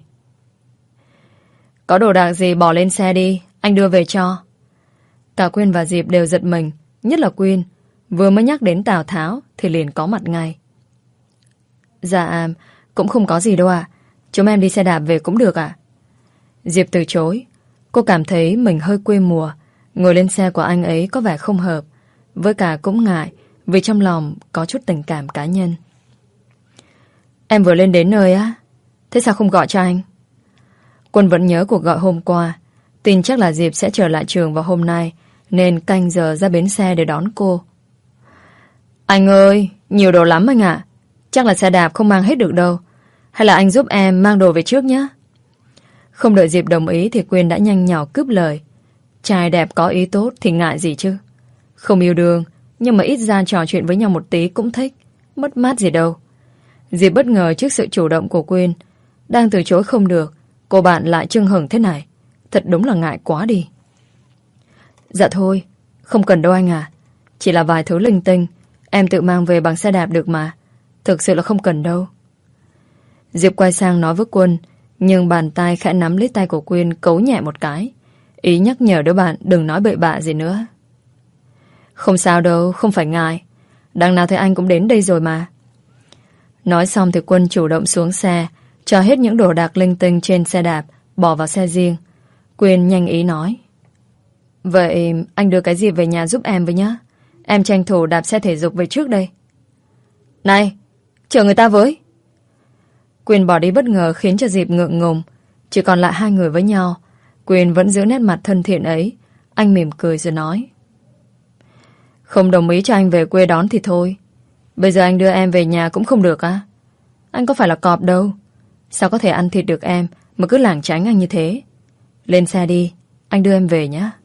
Có đồ đạc gì bỏ lên xe đi, anh đưa về cho. Cả Quyên và Diệp đều giật mình, nhất là Quyên. Vừa mới nhắc đến Tào Tháo thì liền có mặt ngay. Dạ, cũng không có gì đâu ạ. Chúng em đi xe đạp về cũng được ạ. Diệp từ chối. Cô cảm thấy mình hơi quê mùa. Ngồi lên xe của anh ấy có vẻ không hợp. Với cả cũng ngại, vì trong lòng có chút tình cảm cá nhân. Em vừa lên đến nơi á. Thế sao không gọi cho anh? Quân vẫn nhớ cuộc gọi hôm qua. Tin chắc là Diệp sẽ trở lại trường vào hôm nay, nên canh giờ ra bến xe để đón cô. Anh ơi, nhiều đồ lắm anh ạ. Chắc là xe đạp không mang hết được đâu. Hay là anh giúp em mang đồ về trước nhé. Không đợi Diệp đồng ý thì Quyên đã nhanh nhỏ cướp lời. Trai đẹp có ý tốt thì ngại gì chứ. Không yêu đương, nhưng mà ít ra trò chuyện với nhau một tí cũng thích. Mất mát gì đâu. Diệp bất ngờ trước sự chủ động của Quyên. Đang từ chối không được, cô bạn lại chưng hửng thế này. Thật đúng là ngại quá đi. Dạ thôi, không cần đâu anh à. Chỉ là vài thứ linh tinh, em tự mang về bằng xe đạp được mà. Thực sự là không cần đâu. Diệp quay sang nói với Quân, nhưng bàn tay khẽ nắm lấy tay của Quyên cấu nhẹ một cái. Ý nhắc nhở đứa bạn đừng nói bậy bạ gì nữa. Không sao đâu, không phải ngại. Đằng nào thì anh cũng đến đây rồi mà. Nói xong thì Quân chủ động xuống xe, cho hết những đồ đạc linh tinh trên xe đạp, bỏ vào xe riêng. Quyên nhanh ý nói: Vậy anh đưa cái Diệp về nhà giúp em với nhá. Em tranh thủ đạp xe thể dục về trước đây. Này, chờ người ta với. Quyên bỏ đi bất ngờ khiến cho Diệp ngượng ngùng. Chỉ còn lại hai người với nhau. Quyên vẫn giữ nét mặt thân thiện ấy. Anh mỉm cười rồi nói: Không đồng ý cho anh về quê đón thì thôi. Bây giờ anh đưa em về nhà cũng không được á. Anh có phải là cọp đâu. Sao có thể ăn thịt được em mà cứ lảng tránh anh như thế. Lên xe đi, anh đưa em về nhé.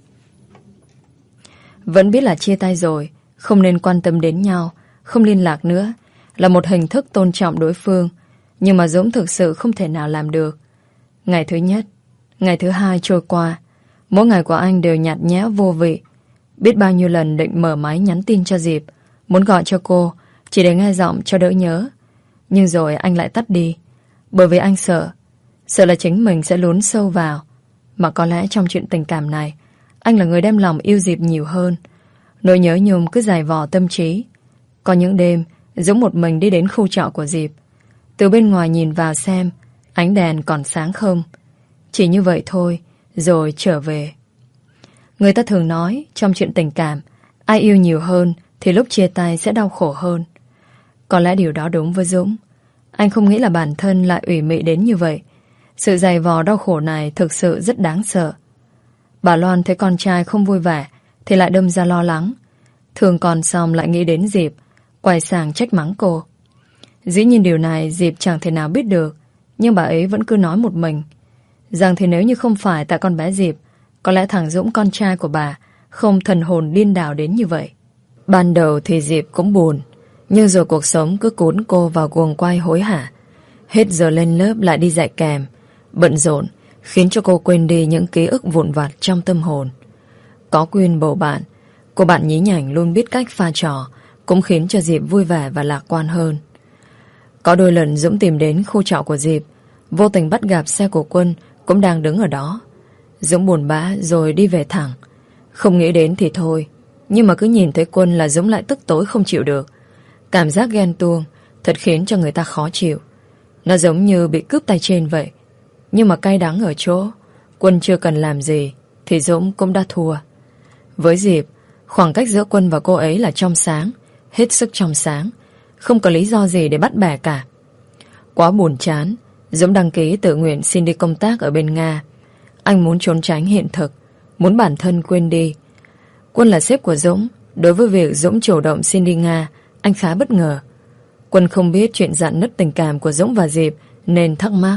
Vẫn biết là chia tay rồi, không nên quan tâm đến nhau, không liên lạc nữa, là một hình thức tôn trọng đối phương. Nhưng mà Dũng thực sự không thể nào làm được. Ngày thứ nhất, ngày thứ hai trôi qua, mỗi ngày của anh đều nhạt nhẽo vô vị. Biết bao nhiêu lần định mở máy nhắn tin cho Diệp, muốn gọi cho cô, chỉ để nghe giọng cho đỡ nhớ. Nhưng rồi anh lại tắt đi, bởi vì anh sợ, sợ là chính mình sẽ lún sâu vào. Mà có lẽ trong chuyện tình cảm này, anh là người đem lòng yêu Diệp nhiều hơn. Nỗi nhớ nhung cứ dày vò tâm trí. Có những đêm, Dũng một mình đi đến khu trọ của Diệp. Từ bên ngoài nhìn vào xem ánh đèn còn sáng không. Chỉ như vậy thôi, rồi trở về. Người ta thường nói, trong chuyện tình cảm, ai yêu nhiều hơn thì lúc chia tay sẽ đau khổ hơn. Có lẽ điều đó đúng với Dũng. Anh không nghĩ là bản thân lại ủy mị đến như vậy. Sự dày vò đau khổ này thực sự rất đáng sợ. Bà Loan thấy con trai không vui vẻ thì lại đâm ra lo lắng. Thường còn xong lại nghĩ đến Diệp, quay sang trách mắng cô. Dĩ nhiên điều này Diệp chẳng thể nào biết được, nhưng bà ấy vẫn cứ nói một mình rằng thì nếu như không phải tại con bé Diệp, có lẽ thằng Dũng con trai của bà không thần hồn điên đảo đến như vậy. Ban đầu thì Diệp cũng buồn, nhưng rồi cuộc sống cứ cuốn cô vào guồng quay hối hả. Hết giờ lên lớp lại đi dạy kèm, bận rộn khiến cho cô quên đi những ký ức vụn vặt trong tâm hồn. Có Quyên bầu bạn, cô bạn nhí nhảnh luôn biết cách pha trò, cũng khiến cho Diệp vui vẻ và lạc quan hơn. Có đôi lần Dũng tìm đến khu trọ của Diệp, vô tình bắt gặp xe của Quân cũng đang đứng ở đó. Dũng buồn bã rồi đi về thẳng. Không nghĩ đến thì thôi, nhưng mà cứ nhìn thấy Quân là Dũng lại tức tối không chịu được. Cảm giác ghen tuông thật khiến cho người ta khó chịu. Nó giống như bị cướp tay trên vậy. Nhưng mà cay đắng ở chỗ Quân chưa cần làm gì thì Dũng cũng đã thua. Với Diệp, khoảng cách giữa Quân và cô ấy là trong sáng, hết sức trong sáng, không có lý do gì để bắt bẻ cả. Quá buồn chán, Dũng đăng ký tự nguyện xin đi công tác ở bên Nga. Anh muốn trốn tránh hiện thực, muốn bản thân quên đi. Quân là sếp của Dũng. Đối với việc Dũng chủ động xin đi Nga, anh khá bất ngờ. Quân không biết chuyện rạn nứt tình cảm của Dũng và Diệp nên thắc mắc.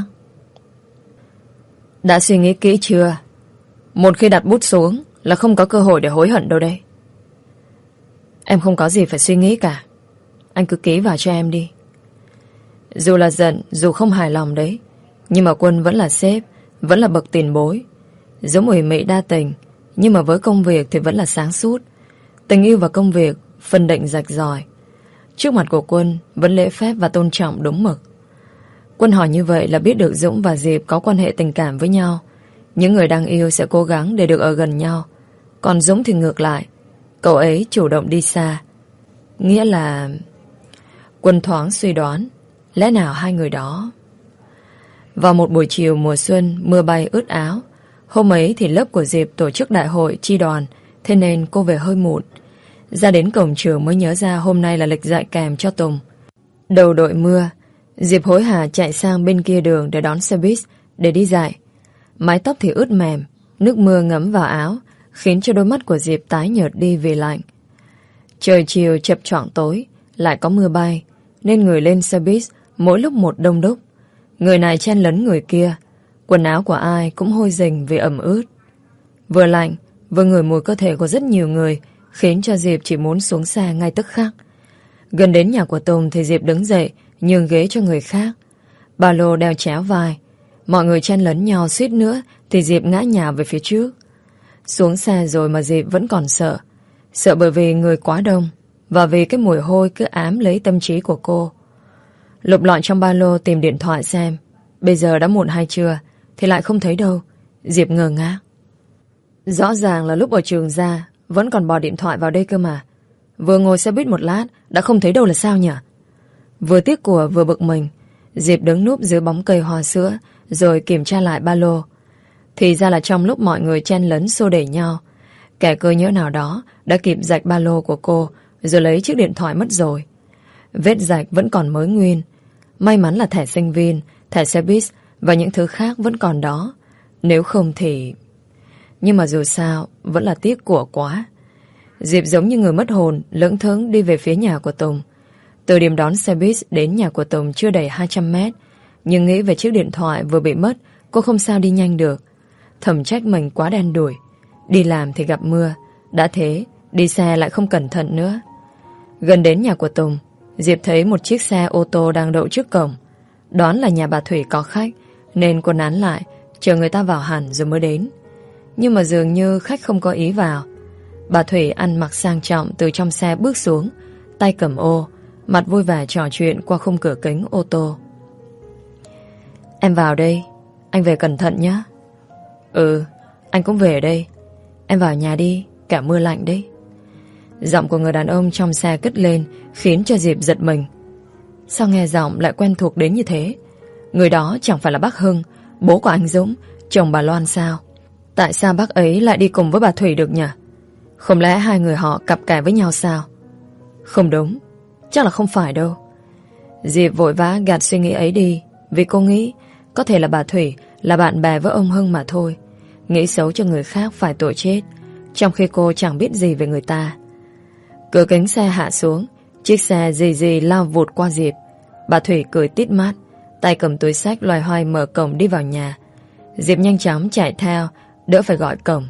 Đã suy nghĩ kỹ chưa? Một khi đặt bút xuống là không có cơ hội để hối hận đâu đây. Em không có gì phải suy nghĩ cả. Anh cứ ký vào cho em đi. Dù là giận, dù không hài lòng đấy, nhưng mà Quân vẫn là sếp, vẫn là bậc tiền bối. Dũng ủy mị đa tình, nhưng mà với công việc thì vẫn là sáng suốt. Tình yêu và công việc phân định rạch ròi. Trước mặt của Quân vẫn lễ phép và tôn trọng đúng mực. Quân hỏi như vậy là biết được Dũng và Diệp có quan hệ tình cảm với nhau. Những người đang yêu sẽ cố gắng để được ở gần nhau. Còn Dũng thì ngược lại, cậu ấy chủ động đi xa. Nghĩa là Quân thoáng suy đoán lẽ nào hai người đó. Vào một buổi chiều mùa xuân, mưa bay ướt áo. Hôm ấy thì lớp của Diệp tổ chức đại hội chi đoàn, thế nên cô về hơi muộn. Ra đến cổng trường mới nhớ ra hôm nay là lịch dạy kèm cho Tùng. Đầu đội mưa, Diệp hối hả chạy sang bên kia đường để đón xe buýt để đi dạy. Mái tóc thì ướt mềm, nước mưa ngấm vào áo, khiến cho đôi mắt của Diệp tái nhợt đi vì lạnh. Trời chiều chập choạng tối, lại có mưa bay, nên người lên xe buýt mỗi lúc một đông đúc. Người này chen lấn người kia, quần áo của ai cũng hôi rình vì ẩm ướt. Vừa lạnh, vừa ngửi mùi cơ thể của rất nhiều người, khiến cho Diệp chỉ muốn xuống xe ngay tức khắc. Gần đến nhà của Tùng thì Diệp đứng dậy, nhường ghế cho người khác. Ba lô đeo chéo vai. Mọi người chen lấn nhau suýt nữa thì Diệp ngã nhào về phía trước. Xuống xe rồi mà Diệp vẫn còn sợ. Sợ bởi vì người quá đông, và vì cái mùi hôi cứ ám lấy tâm trí của cô. Lục lọi trong ba lô tìm điện thoại xem bây giờ đã muộn hay chưa thì lại không thấy đâu. Diệp ngơ ngác. Rõ ràng là lúc ở trường ra vẫn còn bỏ điện thoại vào đây cơ mà. Vừa ngồi xe buýt một lát đã không thấy đâu là sao nhỉ? Vừa tiếc của vừa bực mình, Diệp đứng núp dưới bóng cây hoa sữa rồi kiểm tra lại ba lô. Thì ra là trong lúc mọi người chen lấn xô đẩy nhau, kẻ cơ nhỡ nào đó đã kịp rạch ba lô của cô rồi lấy chiếc điện thoại mất rồi. Vết rạch vẫn còn mới nguyên. May mắn là thẻ sinh viên, thẻ xe buýt và những thứ khác vẫn còn đó. Nếu không thì... Nhưng mà dù sao vẫn là tiếc của quá. Diệp giống như người mất hồn, lững thững đi về phía nhà của Tùng. Từ điểm đón xe buýt đến nhà của Tùng chưa đầy hai trăm mét. Nhưng nghĩ về chiếc điện thoại vừa bị mất, cô không sao đi nhanh được. Thầm trách mình quá đen đủi. Đi làm thì gặp mưa, đã thế đi xe lại không cẩn thận nữa. Gần đến nhà của Tùng, Diệp thấy một chiếc xe ô tô đang đậu trước cổng. Đoán là nhà bà Thủy có khách, nên cô nán lại chờ người ta vào hẳn rồi mới đến. Nhưng mà dường như khách không có ý vào. Bà Thủy ăn mặc sang trọng từ trong xe bước xuống, tay cầm ô, mặt vui vẻ trò chuyện qua khung cửa kính ô tô. Em vào đây, anh về cẩn thận nhé. Ừ, anh cũng về đây. Em vào nhà đi, cả mưa lạnh đấy. Giọng của người đàn ông trong xe cất lên khiến cho Diệp giật mình. Sao nghe giọng lại quen thuộc đến như thế? Người đó chẳng phải là bác Hưng, bố của anh Dũng, chồng bà Loan sao? Tại sao bác ấy lại đi cùng với bà Thủy được nhỉ? Không lẽ hai người họ cặp kè với nhau sao? Không đúng, chắc là không phải đâu. Diệp vội vã gạt suy nghĩ ấy đi, vì cô nghĩ có thể là bà Thủy là bạn bè với ông Hưng mà thôi. Nghĩ xấu cho người khác phải tội chết, trong khi cô chẳng biết gì về người ta. Cửa kính xe hạ xuống, chiếc xe dì dì lao vụt qua Diệp. Bà Thủy cười tít mắt, tay cầm túi xách loài hoài mở cổng đi vào nhà. Diệp nhanh chóng chạy theo, đỡ phải gọi cổng.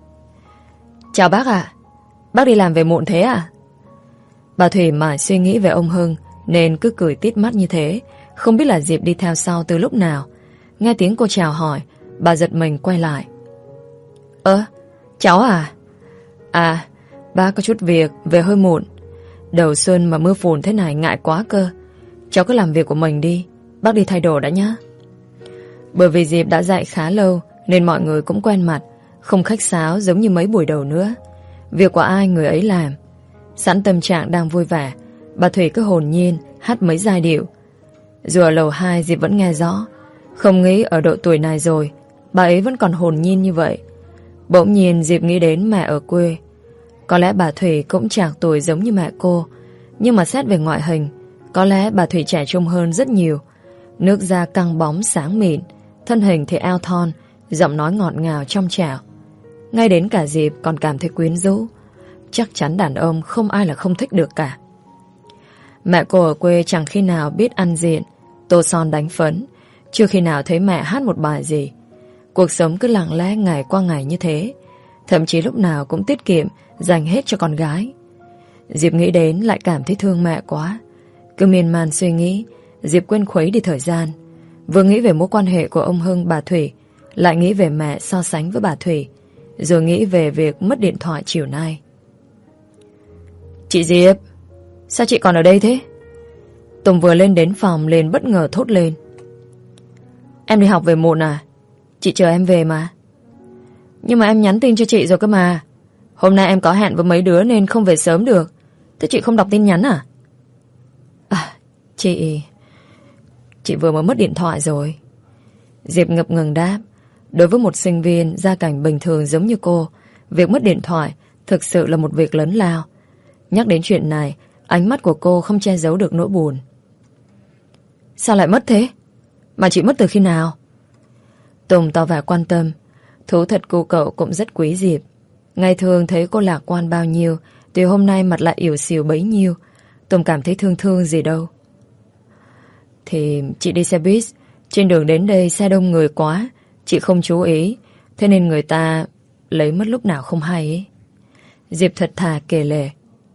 Chào bác ạ. Bác đi làm về muộn thế à? Bà Thủy mãi suy nghĩ về ông Hưng nên cứ cười tít mắt như thế, không biết là Diệp đi theo sau từ lúc nào. Nghe tiếng cô chào hỏi, bà giật mình quay lại. Ơ, cháu à? À, bác có chút việc, về hơi muộn. Đầu xuân mà mưa phùn thế này ngại quá cơ. Cháu cứ làm việc của mình đi, bác đi thay đồ đã nhá. Bởi vì Diệp đã dạy khá lâu nên mọi người cũng quen mặt, không khách sáo giống như mấy buổi đầu nữa. Việc của ai người ấy làm. Sẵn tâm trạng đang vui vẻ, bà Thủy cứ hồn nhiên hát mấy giai điệu. Dù ở lầu hai Diệp vẫn nghe rõ, không nghĩ ở độ tuổi này rồi bà ấy vẫn còn hồn nhiên như vậy. Bỗng nhiên Diệp nghĩ đến mẹ ở quê. Có lẽ bà Thủy cũng chạc tuổi giống như mẹ cô, nhưng mà xét về ngoại hình, có lẽ bà Thủy trẻ trung hơn rất nhiều. Nước da căng bóng sáng mịn, thân hình thì eo thon, giọng nói ngọt ngào trong trẻo. Ngay đến cả Diệp còn cảm thấy quyến rũ. Chắc chắn đàn ông không ai là không thích được cả. Mẹ cô ở quê chẳng khi nào biết ăn diện, tô son đánh phấn, chưa khi nào thấy mẹ hát một bài gì. Cuộc sống cứ lặng lẽ ngày qua ngày như thế, thậm chí lúc nào cũng tiết kiệm dành hết cho con gái. Diệp nghĩ đến lại cảm thấy thương mẹ quá. Cứ miên man suy nghĩ, Diệp quên khuấy đi thời gian. Vừa nghĩ về mối quan hệ của ông Hưng bà Thủy, lại nghĩ về mẹ so sánh với bà Thủy, rồi nghĩ về việc mất điện thoại chiều nay. Chị Diệp, sao chị còn ở đây thế? Tùng vừa lên đến phòng liền bất ngờ thốt lên. Em đi học về muộn à? Chị chờ em về mà. Nhưng mà em nhắn tin cho chị rồi cơ mà. Hôm nay em có hẹn với mấy đứa nên không về sớm được. Thế chị không đọc tin nhắn à? À, chị... Chị vừa mới mất điện thoại rồi. Diệp ngập ngừng đáp. Đối với một sinh viên gia cảnh bình thường giống như cô, việc mất điện thoại thực sự là một việc lớn lao. Nhắc đến chuyện này, ánh mắt của cô không che giấu được nỗi buồn. Sao lại mất thế? Mà chị mất từ khi nào? Tùng tỏ vẻ quan tâm. Thú thật cô cậu cũng rất quý Diệp. Ngày thường thấy cô lạc quan bao nhiêu, thì hôm nay mặt lại ỉu xìu bấy nhiêu. Tùng cảm thấy thương thương gì đâu. Thì chị đi xe buýt, trên đường đến đây xe đông người quá, chị không chú ý, thế nên người ta lấy mất lúc nào không hay ấy. Diệp thật thà kể lể.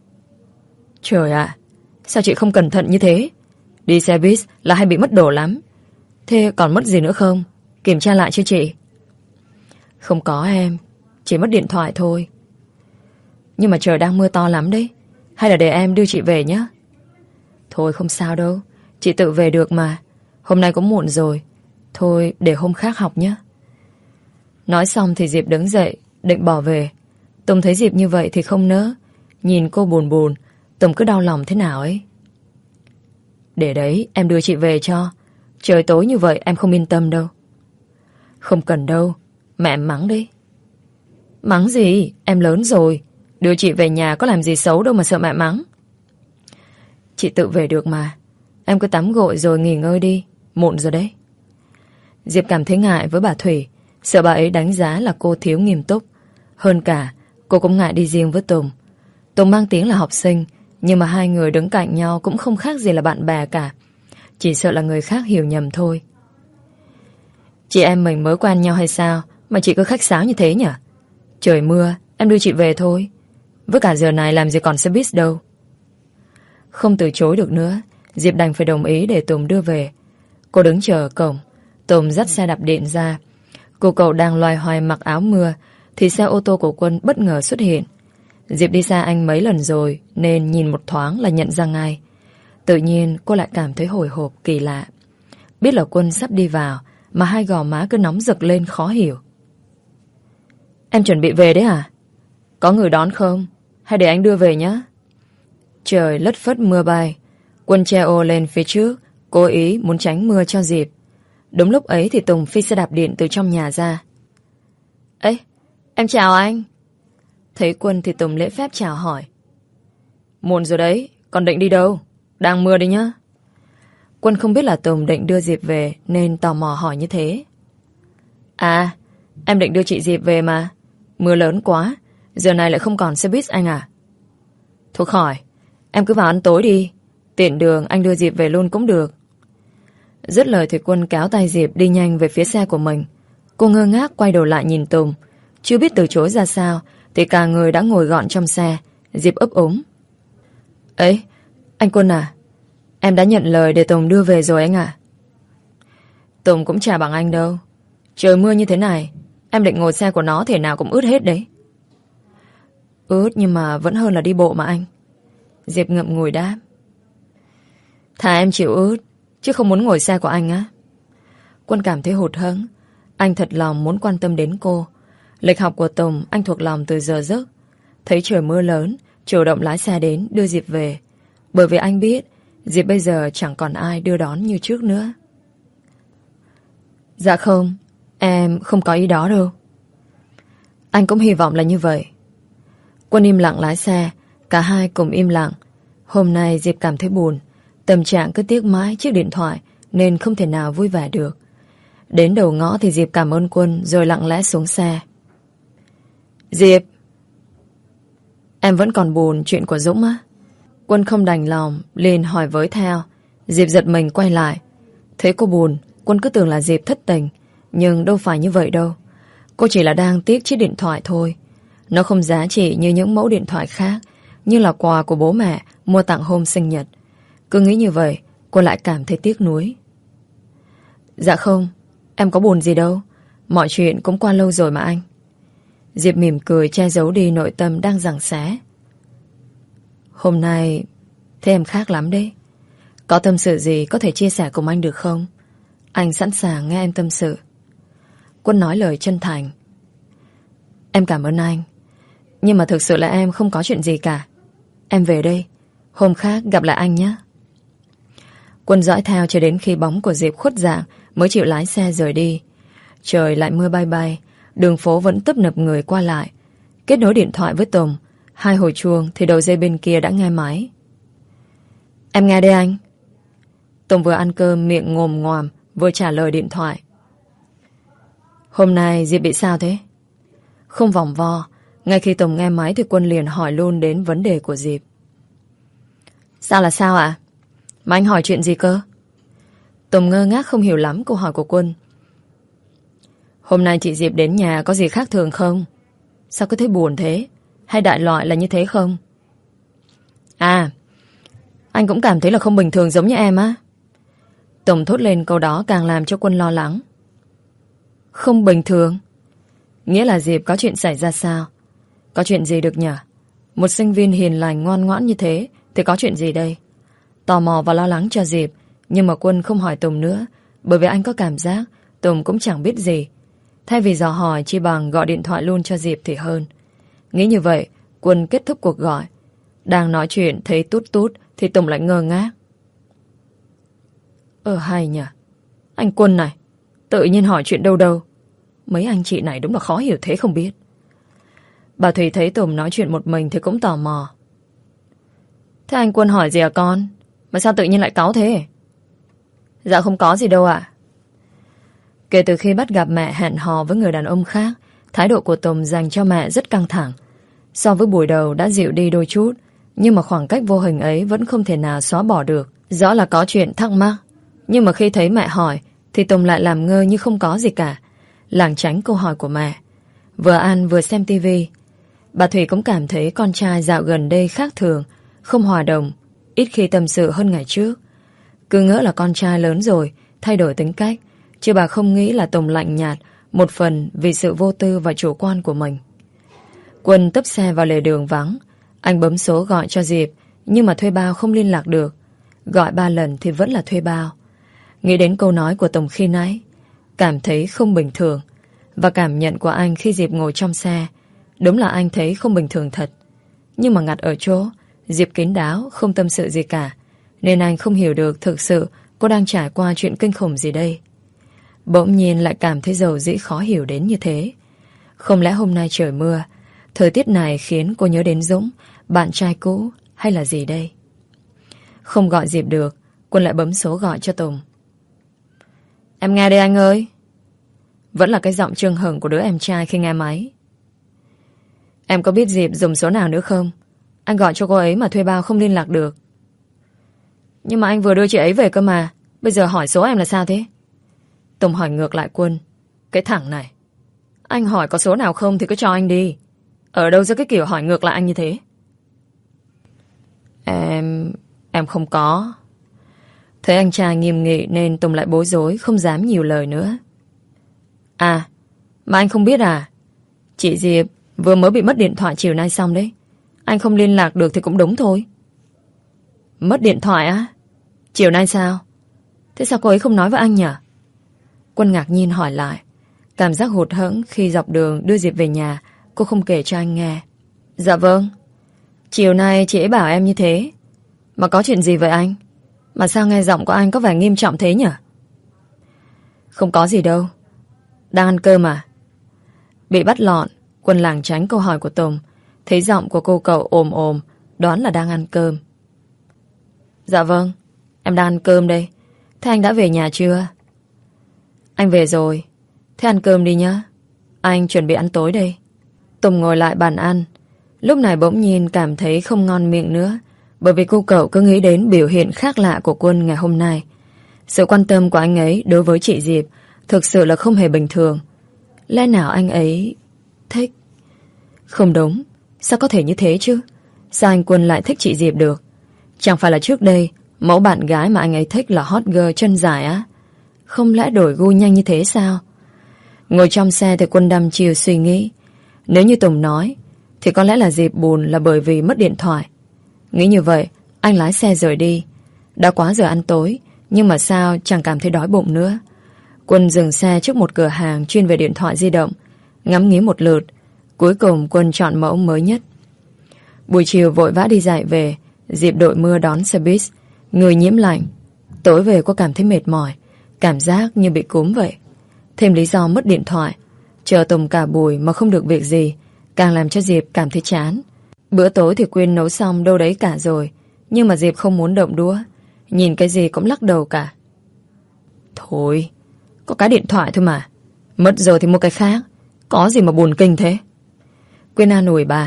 Trời ạ, sao chị không cẩn thận như thế? Đi xe buýt là hay bị mất đồ lắm. Thế còn mất gì nữa không? Kiểm tra lại cho chị. Không có em, chỉ mất điện thoại thôi. Nhưng mà trời đang mưa to lắm đấy. Hay là để em đưa chị về nhé? Thôi không sao đâu, chị tự về được mà. Hôm nay cũng muộn rồi. Thôi để hôm khác học nhé. Nói xong thì Diệp đứng dậy, định bỏ về. Tùng thấy Diệp như vậy thì không nỡ. Nhìn cô buồn buồn, Tùng cứ đau lòng thế nào ấy. Để đấy, em đưa chị về cho. Trời tối như vậy em không yên tâm đâu. Không cần đâu, mẹ em mắng đi. Mắng gì, em lớn rồi. Đưa chị về nhà có làm gì xấu đâu mà sợ mẹ mắng. Chị tự về được mà. Em cứ tắm gội rồi nghỉ ngơi đi, muộn rồi đấy. Diệp cảm thấy ngại với bà Thủy, sợ bà ấy đánh giá là cô thiếu nghiêm túc. Hơn cả, cô cũng ngại đi riêng với Tùng. Tùng mang tiếng là học sinh, nhưng mà hai người đứng cạnh nhau cũng không khác gì là bạn bè cả. Chỉ sợ là người khác hiểu nhầm thôi. Chị em mình mới quen nhau hay sao mà chị cứ khách sáo như thế nhỉ? Trời mưa, em đưa chị về thôi. Với cả giờ này làm gì còn xe buýt đâu. Không từ chối được nữa, Diệp đành phải đồng ý để Tùng đưa về. Cô đứng chờ ở cổng. Tùng dắt xe đạp điện ra. Cô cậu đang loay hoay mặc áo mưa thì xe ô tô của Quân bất ngờ xuất hiện. Diệp đi xa anh mấy lần rồi nên nhìn một thoáng là nhận ra ngay. Tự nhiên cô lại cảm thấy hồi hộp kỳ lạ. Biết là Quân sắp đi vào mà hai gò má cứ nóng rực lên khó hiểu. Em chuẩn bị về đấy à? Có người đón không? Hay để anh đưa về nhé? Trời lất phất mưa bay. Quân che ô lên phía trước, cố ý muốn tránh mưa cho Diệp. Đúng lúc ấy thì Tùng phi xe đạp điện từ trong nhà ra. Ê, em chào anh. Thấy Quân thì Tùng lễ phép chào hỏi. Muộn rồi đấy, còn định đi đâu? Đang mưa đi nhá. Quân không biết là Tùng định đưa Diệp về nên tò mò hỏi như thế. À, em định đưa chị Diệp về mà. Mưa lớn quá, giờ này lại không còn xe buýt anh à? Thôi khỏi, em cứ vào ăn tối đi. Tiện đường anh đưa Diệp về luôn cũng được. Dứt lời thì Quân kéo tay Diệp đi nhanh về phía xe của mình. Cô ngơ ngác quay đầu lại nhìn Tùng. Chưa biết từ chối ra sao thì cả người đã ngồi gọn trong xe. Diệp ấp úng. Ấy, anh Quân à, em đã nhận lời để Tùng đưa về rồi anh ạ. Tùng cũng chả bằng anh đâu. Trời mưa như thế này, em định ngồi xe của nó thể nào cũng ướt hết đấy. Ướt nhưng mà vẫn hơn là đi bộ mà anh. Diệp ngậm ngùi đáp. Thà em chịu ướt chứ không muốn ngồi xe của anh á. Quân cảm thấy hụt hẫng. Anh thật lòng muốn quan tâm đến cô. Lịch học của Tùng anh thuộc lòng từ giờ giấc. Thấy trời mưa lớn, chủ động lái xe đến đưa Diệp về. Bởi vì anh biết Diệp bây giờ chẳng còn ai đưa đón như trước nữa. Dạ không, em không có ý đó đâu. Anh cũng hy vọng là như vậy. Quân im lặng lái xe. Cả hai cùng im lặng. Hôm nay Diệp cảm thấy buồn. Tâm trạng cứ tiếc mãi chiếc điện thoại nên không thể nào vui vẻ được. Đến đầu ngõ thì Diệp cảm ơn Quân rồi lặng lẽ xuống xe. Diệp, em vẫn còn buồn chuyện của Dũng á? Quân không đành lòng liền hỏi với theo. Diệp giật mình quay lại. Thấy cô buồn, Quân cứ tưởng là Diệp thất tình. Nhưng đâu phải như vậy đâu. Cô chỉ là đang tiếc chiếc điện thoại thôi. Nó không giá trị như những mẫu điện thoại khác, như là quà của bố mẹ mua tặng hôm sinh nhật. Cứ nghĩ như vậy, cô lại cảm thấy tiếc nuối. Dạ không, em có buồn gì đâu. Mọi chuyện cũng qua lâu rồi mà anh. Diệp mỉm cười che giấu đi nội tâm đang giằng xé. Hôm nay thế em khác lắm đấy. Có tâm sự gì có thể chia sẻ cùng anh được không? Anh sẵn sàng nghe em tâm sự. Quân nói lời chân thành. Em cảm ơn anh, nhưng mà thực sự là em không có chuyện gì cả. Em về đây, hôm khác gặp lại anh nhé. Quân dõi theo cho đến khi bóng của Diệp khuất dạng mới chịu lái xe rời đi. Trời lại mưa bay bay, đường phố vẫn tấp nập người qua lại. Kết nối điện thoại với Tùng. Hai hồi chuông thì đầu dây bên kia đã nghe máy. Em nghe đây anh. Tùng vừa ăn cơm miệng ngồm ngoàm vừa trả lời điện thoại. Hôm nay Diệp bị sao thế? Không vòng vo. Ngay khi Tùng nghe máy thì Quân liền hỏi luôn đến vấn đề của Diệp. Sao là sao ạ? À? Mà anh hỏi chuyện gì cơ? Tùng ngơ ngác không hiểu lắm câu hỏi của Quân. Hôm nay chị Diệp đến nhà có gì khác thường không? Sao cứ thấy buồn thế? Hay đại loại là như thế không? À, anh cũng cảm thấy là không bình thường giống như em á. Tùng thốt lên câu đó càng làm cho Quân lo lắng. Không bình thường? Nghĩa là Diệp có chuyện xảy ra sao? Có chuyện gì được nhỉ? Một sinh viên hiền lành ngoan ngoãn như thế thì có chuyện gì đây? Tò mò và lo lắng cho Diệp. Nhưng mà Quân không hỏi Tùng nữa, bởi vì anh có cảm giác Tùng cũng chẳng biết gì. Thay vì dò hỏi, chi bằng gọi điện thoại luôn cho Diệp thì hơn. Nghĩ như vậy, Quân kết thúc cuộc gọi. Đang nói chuyện thấy tút tút thì Tùng lại ngơ ngác. Ờ hay nhỉ. Anh Quân này, tự nhiên hỏi chuyện đâu đâu. Mấy anh chị này đúng là khó hiểu thế không biết. Bà Thùy thấy Tùng nói chuyện một mình thì cũng tò mò. Thế anh Quân hỏi gì à con? Mà sao tự nhiên lại cáu thế? Dạ không có gì đâu ạ. Kể từ khi bắt gặp mẹ hẹn hò với người đàn ông khác, thái độ của Tùng dành cho mẹ rất căng thẳng. So với buổi đầu đã dịu đi đôi chút, nhưng mà khoảng cách vô hình ấy vẫn không thể nào xóa bỏ được. Rõ là có chuyện thắc mắc, nhưng mà khi thấy mẹ hỏi thì Tùng lại làm ngơ như không có gì cả, lảng tránh câu hỏi của mẹ. Vừa ăn vừa xem tivi. Bà Thủy cũng cảm thấy con trai dạo gần đây khác thường, không hòa đồng, ít khi tâm sự hơn ngày trước. Cứ ngỡ là con trai lớn rồi, thay đổi tính cách, chứ bà không nghĩ là Tùng lạnh nhạt, một phần vì sự vô tư và chủ quan của mình. Quân tấp xe vào lề đường vắng. Anh bấm số gọi cho Diệp, nhưng mà thuê bao không liên lạc được. Gọi ba lần thì vẫn là thuê bao. Nghĩ đến câu nói của Tùng khi nãy, cảm thấy không bình thường. Và cảm nhận của anh khi Diệp ngồi trong xe, đúng là anh thấy không bình thường thật. Nhưng mà ngặt ở chỗ Diệp kín đáo, không tâm sự gì cả, nên anh không hiểu được thực sự cô đang trải qua chuyện kinh khủng gì đây. Bỗng nhiên lại cảm thấy dầu dĩ khó hiểu đến như thế. Không lẽ hôm nay trời mưa, thời tiết này khiến cô nhớ đến Dũng, bạn trai cũ, hay là gì đây? Không gọi Diệp được, Quân lại bấm số gọi cho Tùng. Em nghe đây anh ơi. Vẫn là cái giọng trương hửng của đứa em trai khi nghe máy. Em có biết Diệp dùng số nào nữa không? Anh gọi cho cô ấy mà thuê bao không liên lạc được. Nhưng mà anh vừa đưa chị ấy về cơ mà. Bây giờ hỏi số em là sao thế? Tùng hỏi ngược lại Quân. Cái thằng này, anh hỏi có số nào không thì cứ cho anh đi. Ở đâu ra cái kiểu hỏi ngược lại anh như thế? Em... Em không có. Thấy anh trai nghiêm nghị nên Tùng lại bối rối, không dám nhiều lời nữa. À, mà anh không biết à? Chị Diệp vừa mới bị mất điện thoại chiều nay xong đấy. Anh không liên lạc được thì cũng đúng thôi. Mất điện thoại á? Chiều nay sao? Thế sao cô ấy không nói với anh nhỉ? Quân ngạc nhiên hỏi lại. Cảm giác hụt hẫng khi dọc đường đưa Diệp về nhà, cô không kể cho anh nghe. Dạ vâng. Chiều nay chị ấy bảo em như thế. Mà có chuyện gì vậy anh? Mà sao nghe giọng của anh có vẻ nghiêm trọng thế nhỉ? Không có gì đâu. Đang ăn cơm à? Bị bắt lọn, Quân lảng tránh câu hỏi của Tùng. Thấy giọng của cô cậu ồm ồm, đoán là đang ăn cơm. Dạ vâng, em đang ăn cơm đây. Thế anh đã về nhà chưa? Anh về rồi. Thế ăn cơm đi nhá. Anh chuẩn bị ăn tối đây. Tùng ngồi lại bàn ăn. Lúc này bỗng nhiên cảm thấy không ngon miệng nữa, bởi vì cô cậu cứ nghĩ đến biểu hiện khác lạ của Quân ngày hôm nay. Sự quan tâm của anh ấy đối với chị Diệp thực sự là không hề bình thường. Lẽ nào anh ấy thích? Không đúng. Sao có thể như thế chứ? Sao anh Quân lại thích chị Diệp được? Chẳng phải là trước đây mẫu bạn gái mà anh ấy thích là hot girl chân dài á? Không lẽ đổi gu nhanh như thế sao? Ngồi trong xe thì Quân đăm chiêu suy nghĩ. Nếu như Tùng nói thì có lẽ là Diệp buồn là bởi vì mất điện thoại. Nghĩ như vậy, anh lái xe rời đi. Đã quá giờ ăn tối, nhưng mà sao chẳng cảm thấy đói bụng nữa. Quân dừng xe trước một cửa hàng chuyên về điện thoại di động, ngắm nghía một lượt. Cuối cùng Quân chọn mẫu mới nhất. Buổi chiều vội vã đi dạy về, Diệp đội mưa đón xe buýt, người nhiễm lạnh. Tối về có cảm thấy mệt mỏi, cảm giác như bị cúm vậy. Thêm lý do mất điện thoại, chờ Tùng cả buổi mà không được việc gì, càng làm cho Diệp cảm thấy chán. Bữa tối thì Quyên nấu xong đâu đấy cả rồi, nhưng mà Diệp không muốn động đũa, nhìn cái gì cũng lắc đầu cả. Thôi, có cái điện thoại thôi mà, mất rồi thì mua cái khác, có gì mà buồn kinh thế. Quyên an ủi bạn.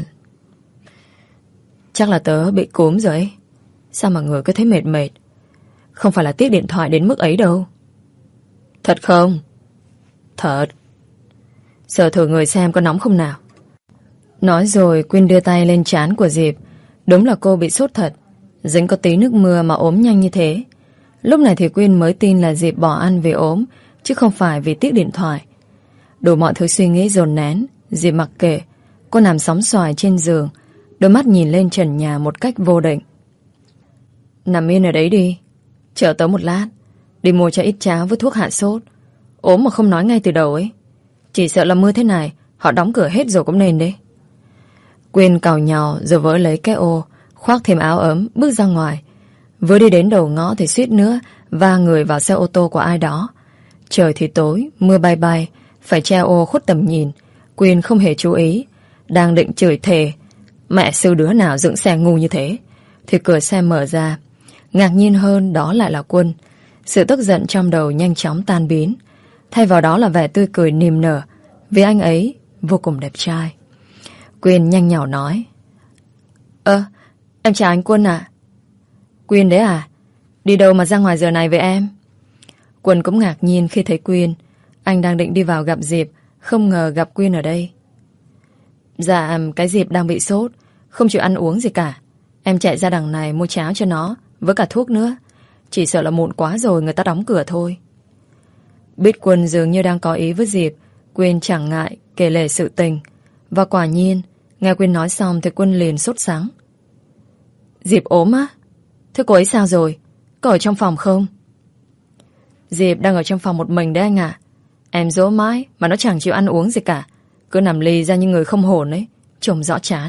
Chắc là tớ bị cúm rồi ấy. Sao mà người cứ thấy mệt mệt? Không phải là tiếc điện thoại đến mức ấy đâu. Thật không? Thật. Sờ thử người xem có nóng không nào. Nói rồi Quyên đưa tay lên trán của Diệp. Đúng là cô bị sốt thật, dính có tí nước mưa mà ốm nhanh như thế. Lúc này thì Quyên mới tin là Diệp bỏ ăn vì ốm, chứ không phải vì tiếc điện thoại. Đủ mọi thứ suy nghĩ dồn nén, Diệp mặc kệ. Cô nằm sóng xoài trên giường, đôi mắt nhìn lên trần nhà một cách vô định. Nằm yên ở đấy đi, chờ tớ một lát, đi mua cho ít cháo với thuốc hạ sốt. Ốm mà không nói ngay từ đầu ấy, Chỉ sợ là mưa thế này họ đóng cửa hết rồi cũng nên đấy. Quyên càu nhàu rồi vỡ lấy cái ô, khoác thêm áo ấm bước ra ngoài. Vừa đi đến đầu ngõ thì suýt nữa va người vào xe ô tô của ai đó. Trời thì tối, mưa bay bay, phải che ô khuất tầm nhìn. Quyên không hề chú ý, đang định chửi thề mẹ sư đứa nào dựng xe ngu như thế, thì cửa xe mở ra. Ngạc nhiên hơn đó lại là Quân. Sự tức giận trong đầu nhanh chóng tan biến, thay vào đó là vẻ tươi cười niềm nở, vì anh ấy vô cùng đẹp trai. Quyên nhanh nhỏ nói: Ơ, em chào anh Quân ạ. Quyên đấy à? Đi đâu mà ra ngoài giờ này với em? Quân cũng ngạc nhiên khi thấy Quyên. Anh đang định đi vào gặp Diệp, không ngờ gặp Quyên ở đây. Dạ, cái Diệp đang bị sốt, không chịu ăn uống gì cả. Em chạy ra đằng này mua cháo cho nó, với cả thuốc nữa. Chỉ sợ là muộn quá rồi người ta đóng cửa thôi. Biết Quân dường như đang có ý với Diệp, Quyên chẳng ngại kể lể sự tình. Và quả nhiên, nghe Quyên nói xong thì Quân liền sốt sắng. Diệp ốm á? Thế cô ấy sao rồi? Có ở trong phòng không? Diệp đang ở trong phòng một mình đấy anh ạ. Em dỗ mãi mà nó chẳng chịu ăn uống gì cả, cứ nằm lì ra như người không hồn ấy, trông rõ chán.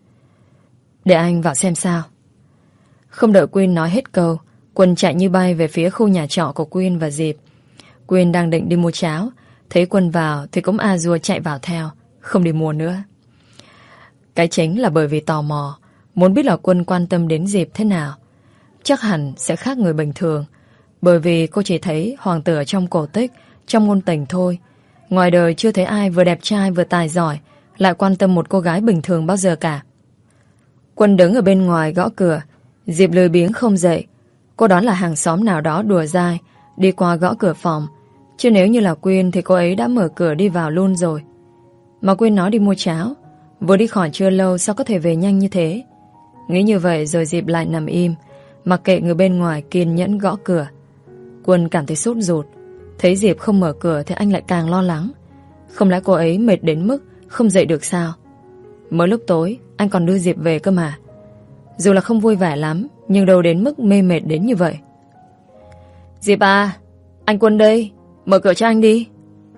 Để anh vào xem sao. Không đợi Quyên nói hết câu, Quân chạy như bay về phía khu nhà trọ của Quyên và Diệp. Quyên đang định đi mua cháo, thấy Quân vào thì cũng a dua chạy vào theo, không đi mua nữa. Cái chính là bởi vì tò mò, muốn biết là Quân quan tâm đến Diệp thế nào. Chắc hẳn sẽ khác người bình thường, bởi vì cô chỉ thấy hoàng tử ở trong cổ tích, trong ngôn tình thôi. Ngoài đời chưa thấy ai vừa đẹp trai vừa tài giỏi lại quan tâm một cô gái bình thường bao giờ cả. Quân đứng ở bên ngoài gõ cửa. Diệp lười biếng không dậy. Cô đoán là hàng xóm nào đó đùa dai, đi qua gõ cửa phòng. Chứ nếu như là Quyên thì cô ấy đã mở cửa đi vào luôn rồi. Mà Quyên nói đi mua cháo, vừa đi khỏi chưa lâu sao có thể về nhanh như thế. Nghĩ như vậy rồi Diệp lại nằm im, mặc kệ người bên ngoài kiên nhẫn gõ cửa. Quân cảm thấy sốt ruột. Thấy Diệp không mở cửa thì anh lại càng lo lắng. Không lẽ cô ấy mệt đến mức không dậy được sao? Mới lúc tối anh còn đưa Diệp về cơ mà. Dù là không vui vẻ lắm, nhưng đâu đến mức mê mệt đến như vậy. Diệp à, anh Quân đây, mở cửa cho anh đi.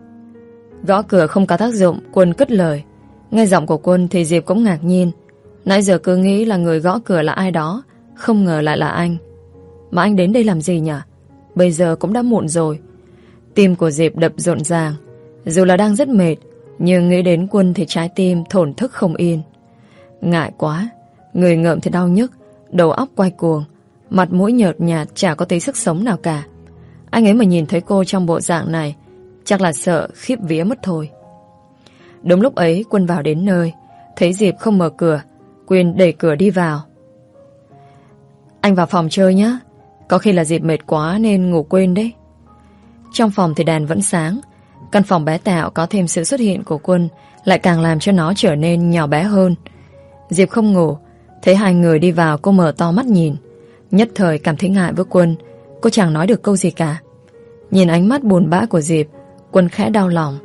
Gõ cửa không có tác dụng, Quân cất lời. Nghe giọng của Quân thì Diệp cũng ngạc nhiên. Nãy giờ cứ nghĩ là người gõ cửa là ai đó, không ngờ lại là anh. Mà anh đến đây làm gì nhỉ? Bây giờ cũng đã muộn rồi. Tim của Diệp đập rộn ràng. Dù là đang rất mệt, nhưng nghĩ đến Quân thì trái tim thổn thức không yên. Ngại quá, người ngợm thì đau nhức, đầu óc quay cuồng, mặt mũi nhợt nhạt chả có tí sức sống nào cả. Anh ấy mà nhìn thấy cô trong bộ dạng này, chắc là sợ khiếp vía mất thôi. Đúng lúc ấy Quân vào đến nơi, thấy Diệp không mở cửa, Quyên đẩy cửa đi vào. Anh vào phòng chơi nhé, có khi là Diệp mệt quá nên ngủ quên đấy. Trong phòng thì đèn vẫn sáng. Căn phòng bé tẹo có thêm sự xuất hiện của Quân lại càng làm cho nó trở nên nhỏ bé hơn. Diệp không ngủ, thấy hai người đi vào cô mở to mắt nhìn. Nhất thời cảm thấy ngại với Quân. Cô chẳng nói được câu gì cả. Nhìn ánh mắt buồn bã của Diệp, Quân khẽ đau lòng.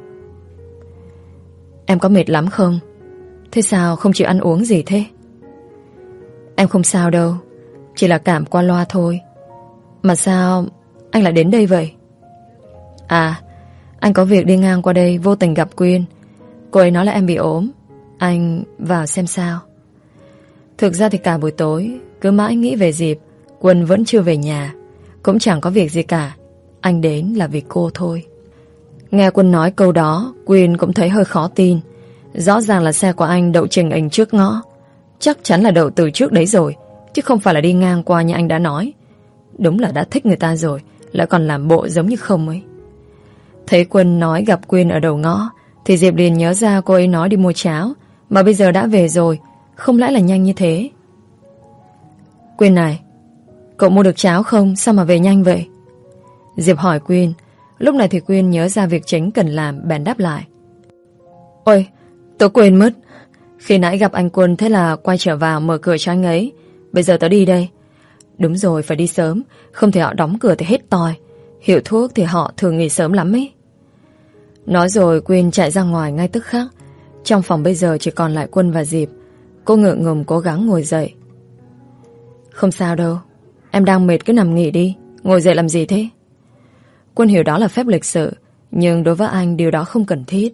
Em có mệt lắm không? Thế sao không chịu ăn uống gì thế? Em không sao đâu, chỉ là cảm qua loa thôi. Mà sao anh lại đến đây vậy? À, anh có việc đi ngang qua đây vô tình gặp Quyên. Cô ấy nói là em bị ốm, anh vào xem sao. Thực ra thì cả buổi tối cứ mãi nghĩ về Diệp. Quân vẫn chưa về nhà, cũng chẳng có việc gì cả. Anh đến là vì cô thôi. Nghe Quân nói câu đó, Quyên cũng thấy hơi khó tin. Rõ ràng là xe của anh đậu chình ảnh trước ngõ. Chắc chắn là đậu từ trước đấy rồi, chứ không phải là đi ngang qua như anh đã nói. Đúng là đã thích người ta rồi, lại còn làm bộ giống như không ấy. Thấy Quân nói gặp Quyên ở đầu ngõ, thì Diệp liền nhớ ra cô ấy nói đi mua cháo, mà bây giờ đã về rồi, không lẽ là nhanh như thế. Quyên này, cậu mua được cháo không? Sao mà về nhanh vậy? Diệp hỏi Quyên. Lúc này thì Quyên nhớ ra việc chính cần làm, bèn đáp lại. Ôi, tớ quên mất. Khi nãy gặp anh Quân, thế là quay trở vào mở cửa cho anh ấy. Bây giờ tớ đi đây. Đúng rồi, phải đi sớm, không thể họ đóng cửa thì hết toi. Hiệu thuốc thì họ thường nghỉ sớm lắm ấy. Nói rồi Quyên chạy ra ngoài ngay tức khắc. Trong phòng bây giờ chỉ còn lại Quân và Diệp. Cô ngượng ngùng cố gắng ngồi dậy. Không sao đâu, em đang mệt cứ nằm nghỉ đi. Ngồi dậy làm gì thế? Quân hiểu đó là phép lịch sự, nhưng đối với anh điều đó không cần thiết.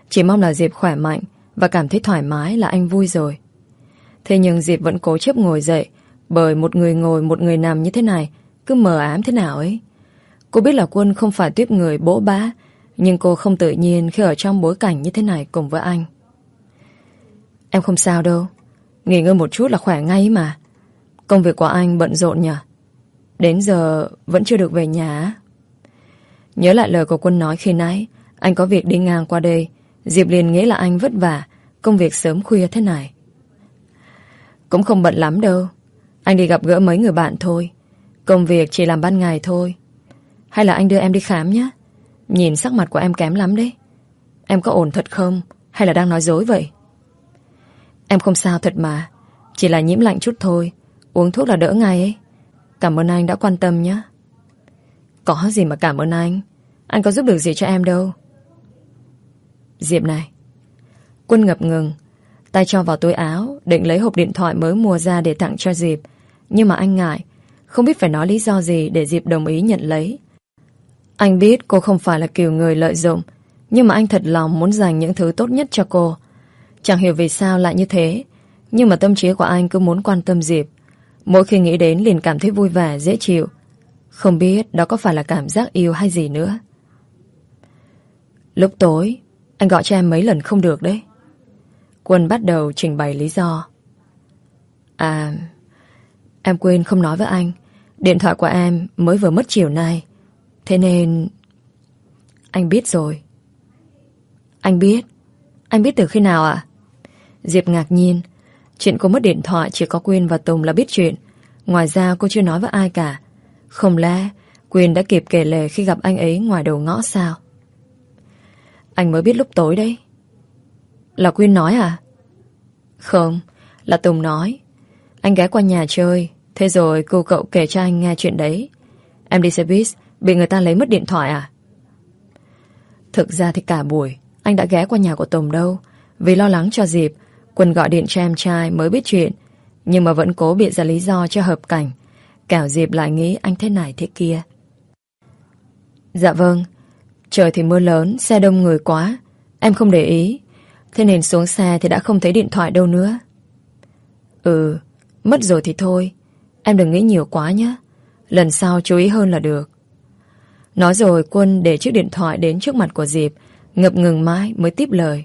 Chỉ mong là Diệp khỏe mạnh và cảm thấy thoải mái là anh vui rồi. Thế nhưng Diệp vẫn cố chấp ngồi dậy, bởi một người ngồi một người nằm như thế này cứ mờ ám thế nào ấy. Cô biết là Quân không phải tiếp người bỗ bã, nhưng cô không tự nhiên khi ở trong bối cảnh như thế này cùng với anh. Em không sao đâu, nghỉ ngơi một chút là khỏe ngay mà. Công việc của anh bận rộn nhỉ? Đến giờ vẫn chưa được về nhà. Nhớ lại lời của Quân nói khi nãy, anh có việc đi ngang qua đây, Diệp liền nghĩ là anh vất vả, công việc sớm khuya thế này. Cũng không bận lắm đâu, anh đi gặp gỡ mấy người bạn thôi. Công việc chỉ làm ban ngày thôi. Hay là anh đưa em đi khám nhé? Nhìn sắc mặt của em kém lắm đấy. Em có ổn thật không? Hay là đang nói dối vậy? Em không sao thật mà, chỉ là nhiễm lạnh chút thôi, uống thuốc là đỡ ngay ấy. Cảm ơn anh đã quan tâm nhé. Có gì mà cảm ơn anh, anh có giúp được gì cho em đâu. Diệp này. Quân ngập ngừng, tay cho vào túi áo, định lấy hộp điện thoại mới mua ra để tặng cho Diệp. Nhưng mà anh ngại, không biết phải nói lý do gì để Diệp đồng ý nhận lấy. Anh biết cô không phải là kiểu người lợi dụng, nhưng mà anh thật lòng muốn dành những thứ tốt nhất cho cô. Chẳng hiểu vì sao lại như thế, nhưng mà tâm trí của anh cứ muốn quan tâm Diệp. Mỗi khi nghĩ đến liền cảm thấy vui vẻ, dễ chịu. Không biết đó có phải là cảm giác yêu hay gì nữa. Lúc tối anh gọi cho em mấy lần không được đấy. Quân bắt đầu trình bày lý do. À, em quên không nói với anh, điện thoại của em mới vừa mất chiều nay, thế nên... Anh biết rồi. Anh biết? Anh biết từ khi nào ạ? Diệp ngạc nhiên. Chuyện cô mất điện thoại chỉ có Quyên và Tùng là biết chuyện. Ngoài ra cô chưa nói với ai cả. Không lẽ Quyên đã kịp kể lể khi gặp anh ấy ngoài đầu ngõ sao? Anh mới biết lúc tối đấy. Là Quyên nói à? Không, là Tùng nói. Anh ghé qua nhà chơi, thế rồi cô cậu kể cho anh nghe chuyện đấy. Em đi xe buýt, bị người ta lấy mất điện thoại à? Thực ra thì cả buổi anh đã ghé qua nhà của Tùng đâu. Vì lo lắng cho Diệp, Quân gọi điện cho em trai mới biết chuyện, nhưng mà vẫn cố bịa ra lý do cho hợp cảnh, kẻo Diệp lại nghĩ anh thế này thế kia. Dạ vâng, trời thì mưa lớn, xe đông người quá, em không để ý, thế nên xuống xe thì đã không thấy điện thoại đâu nữa. Ừ, mất rồi thì thôi, em đừng nghĩ nhiều quá nhé, lần sau chú ý hơn là được. Nói rồi Quân để chiếc điện thoại đến trước mặt của Diệp, ngập ngừng mãi mới tiếp lời.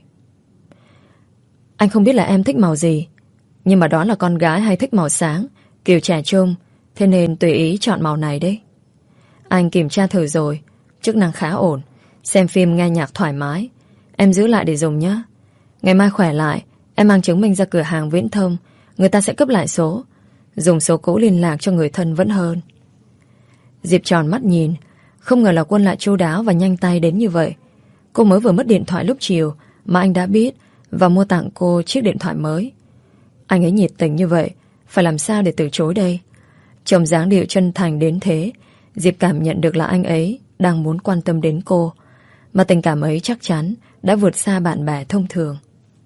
Anh không biết là em thích màu gì, nhưng mà đó là con gái hay thích màu sáng, kiểu trẻ trung, thế nên tùy ý chọn màu này đấy. Anh kiểm tra thử rồi, chức năng khá ổn, xem phim nghe nhạc thoải mái. Em giữ lại để dùng nhé. Ngày mai khỏe lại, em mang chứng minh ra cửa hàng viễn thông, người ta sẽ cấp lại số. Dùng số cũ liên lạc cho người thân vẫn hơn. Diệp tròn mắt nhìn, không ngờ là Quân lại chu đáo và nhanh tay đến như vậy. Cô mới vừa mất điện thoại lúc chiều mà anh đã biết và mua tặng cô chiếc điện thoại mới. Anh ấy nhiệt tình như vậy, phải làm sao để từ chối đây? Trông dáng điệu chân thành đến thế, Diệp cảm nhận được là anh ấy đang muốn quan tâm đến cô, mà tình cảm ấy chắc chắn đã vượt xa bạn bè thông thường.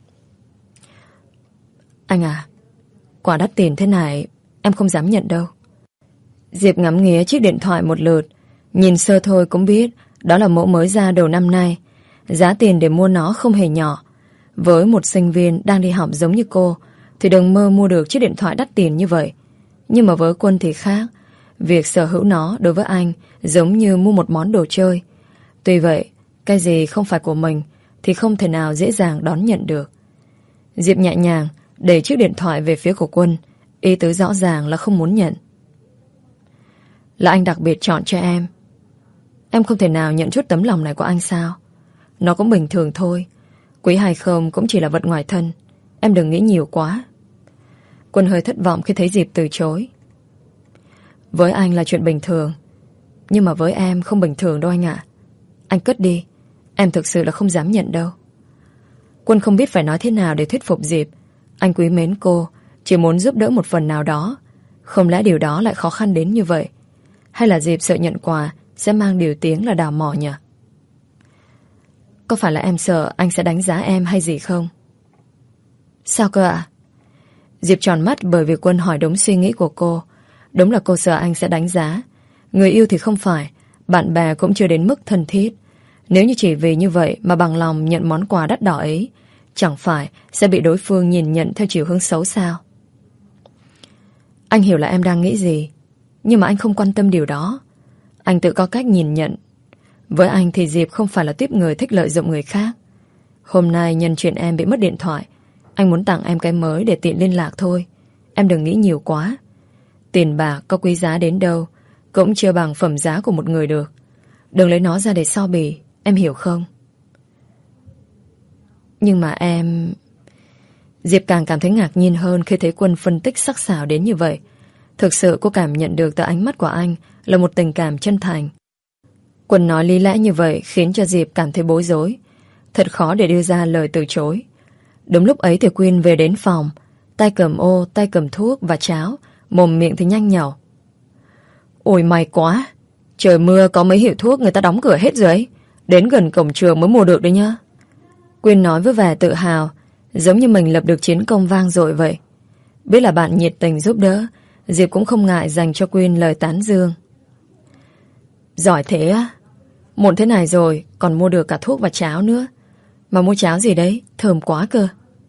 Anh à, quà đắt tiền thế này em không dám nhận đâu. Diệp ngắm nghía chiếc điện thoại một lượt, nhìn sơ thôi cũng biết đó là mẫu mới ra đầu năm nay. Giá tiền để mua nó không hề nhỏ. Với một sinh viên đang đi học giống như cô thì đừng mơ mua được chiếc điện thoại đắt tiền như vậy. Nhưng mà với Quân thì khác. Việc sở hữu nó đối với anh giống như mua một món đồ chơi. Tuy vậy, cái gì không phải của mình thì không thể nào dễ dàng đón nhận được. Diệp nhẹ nhàng đẩy chiếc điện thoại về phía của Quân, ý tứ rõ ràng là không muốn nhận. Là anh đặc biệt chọn cho em. Em không thể nào nhận chút tấm lòng này của anh sao? Nó cũng bình thường thôi. Quý hay không cũng chỉ là vật ngoài thân. Em đừng nghĩ nhiều quá. Quân hơi thất vọng khi thấy Diệp từ chối. Với anh là chuyện bình thường, nhưng mà với em không bình thường đâu anh ạ. Anh cất đi, em thực sự là không dám nhận đâu. Quân không biết phải nói thế nào để thuyết phục Diệp. Anh quý mến cô, chỉ muốn giúp đỡ một phần nào đó. Không lẽ điều đó lại khó khăn đến như vậy? Hay là Diệp sợ nhận quà sẽ mang điều tiếng là đào mỏ nhỉ? Có phải là em sợ anh sẽ đánh giá em hay gì không? Sao cơ ạ? Diệp tròn mắt bởi vì Quân hỏi đúng suy nghĩ của cô. Đúng là cô sợ anh sẽ đánh giá. Người yêu thì không phải, bạn bè cũng chưa đến mức thân thiết. Nếu như chỉ vì như vậy mà bằng lòng nhận món quà đắt đỏ ấy, chẳng phải sẽ bị đối phương nhìn nhận theo chiều hướng xấu sao? Anh hiểu là em đang nghĩ gì, nhưng mà anh không quan tâm điều đó. Anh tự có cách nhìn nhận. Với anh thì Diệp không phải là tiếp người thích lợi dụng người khác. Hôm nay nhân chuyện em bị mất điện thoại, anh muốn tặng em cái mới để tiện liên lạc thôi. Em đừng nghĩ nhiều quá. Tiền bạc có quý giá đến đâu cũng chưa bằng phẩm giá của một người được. Đừng lấy nó ra để so bì, em hiểu không? Nhưng mà em... Diệp càng cảm thấy ngạc nhiên hơn khi thấy Quân phân tích sắc sảo đến như vậy. Thực sự cô cảm nhận được từ ánh mắt của anh là một tình cảm chân thành. Quân nói lý lẽ như vậy khiến cho Diệp cảm thấy bối rối. Thật khó để đưa ra lời từ chối. Đúng lúc ấy thì Quyên về đến phòng, tay cầm ô, tay cầm thuốc và cháo, mồm miệng thì nhanh nhảu. Ôi may quá, trời mưa có mấy hiệu thuốc người ta đóng cửa hết rồi ấy. Đến gần cổng trường mới mua được đấy nhá. Quyên nói với vẻ tự hào, giống như mình lập được chiến công vang dội vậy. Biết là bạn nhiệt tình giúp đỡ, Diệp cũng không ngại dành cho Quyên lời tán dương. Giỏi thế á? Muộn thế này rồi còn mua được cả thuốc và cháo nữa. Mà mua cháo gì đấy, thơm quá cơ.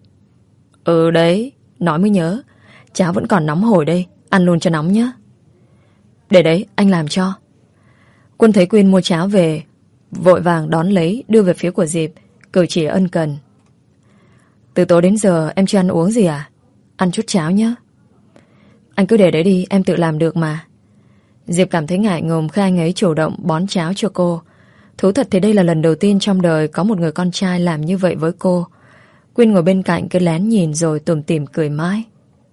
Ừ đấy, nói mới nhớ, cháo vẫn còn nóng hổi đây, ăn luôn cho nóng nhé. Để đấy, anh làm cho. Quân thấy Quyên mua cháo về, vội vàng đón lấy, đưa về phía của Diệp, cử chỉ ân cần. Từ tối đến giờ em chưa ăn uống gì à? Ăn chút cháo nhé. Anh cứ để đấy đi, em tự làm được mà. Diệp cảm thấy ngại ngùng khi anh ấy chủ động bón cháo cho cô. Thú thật thì đây là lần đầu tiên trong đời có một người con trai làm như vậy với cô. Quyên ngồi bên cạnh cứ lén nhìn rồi tủm tỉm cười mãi.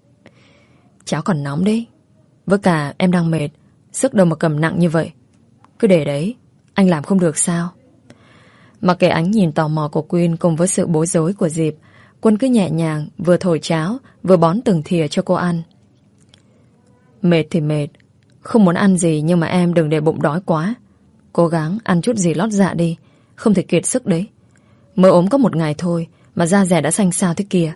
Cháo còn nóng đấy. Với cả em đang mệt, sức đâu mà cầm nặng như vậy. Cứ để đấy, anh làm không được sao? Mặc kệ ánh nhìn tò mò của Quyên cùng với sự bối rối của Diệp, Quân cứ nhẹ nhàng vừa thổi cháo vừa bón từng thìa cho cô ăn. Mệt thì mệt, không muốn ăn gì, nhưng mà em đừng để bụng đói quá. Cố gắng ăn chút gì lót dạ đi, không thể kiệt sức đấy. Mới ốm có một ngày thôi mà da dẻ đã xanh xao thế kia.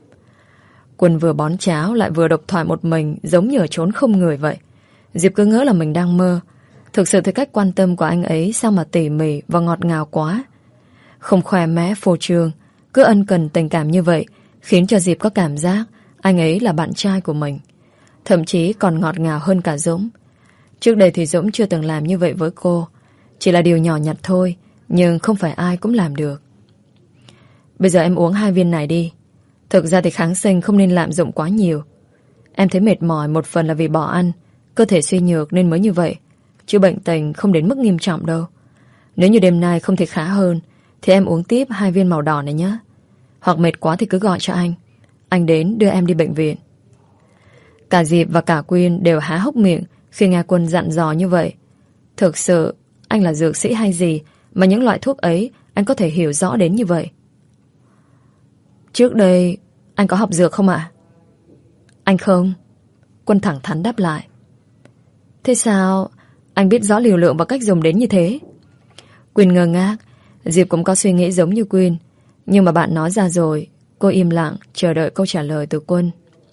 Quân vừa bón cháo lại vừa độc thoại một mình, giống như ở chốn không người vậy. Diệp cứ ngỡ là mình đang mơ. Thực sự thì cách quan tâm của anh ấy sao mà tỉ mỉ và ngọt ngào quá. Không khoe mẽ phô trương, cứ ân cần tình cảm như vậy khiến cho Diệp có cảm giác anh ấy là bạn trai của mình. Thậm chí còn ngọt ngào hơn cả Dũng. Trước đây thì Dũng chưa từng làm như vậy với cô. Chỉ là điều nhỏ nhặt thôi, nhưng không phải ai cũng làm được. Bây giờ em uống hai viên này đi. Thực ra thì kháng sinh không nên lạm dụng quá nhiều. Em thấy mệt mỏi một phần là vì bỏ ăn, cơ thể suy nhược nên mới như vậy, chứ bệnh tình không đến mức nghiêm trọng đâu. Nếu như đêm nay không thể khá hơn thì em uống tiếp hai viên màu đỏ này nhé. Hoặc mệt quá thì cứ gọi cho anh, anh đến đưa em đi bệnh viện. Cả Diệp và cả Quyên đều há hốc miệng khi nghe Quân dặn dò như vậy. Thực sự anh là dược sĩ hay gì mà những loại thuốc ấy anh có thể hiểu rõ đến như vậy? Trước đây anh có học dược không ạ? Anh không. Quân thẳng thắn đáp lại. Thế sao anh biết rõ liều lượng và cách dùng đến như thế? Quyên ngơ ngác. Diệp cũng có suy nghĩ giống như Quyên, nhưng mà bạn nói ra rồi, cô im lặng chờ đợi câu trả lời từ Quân.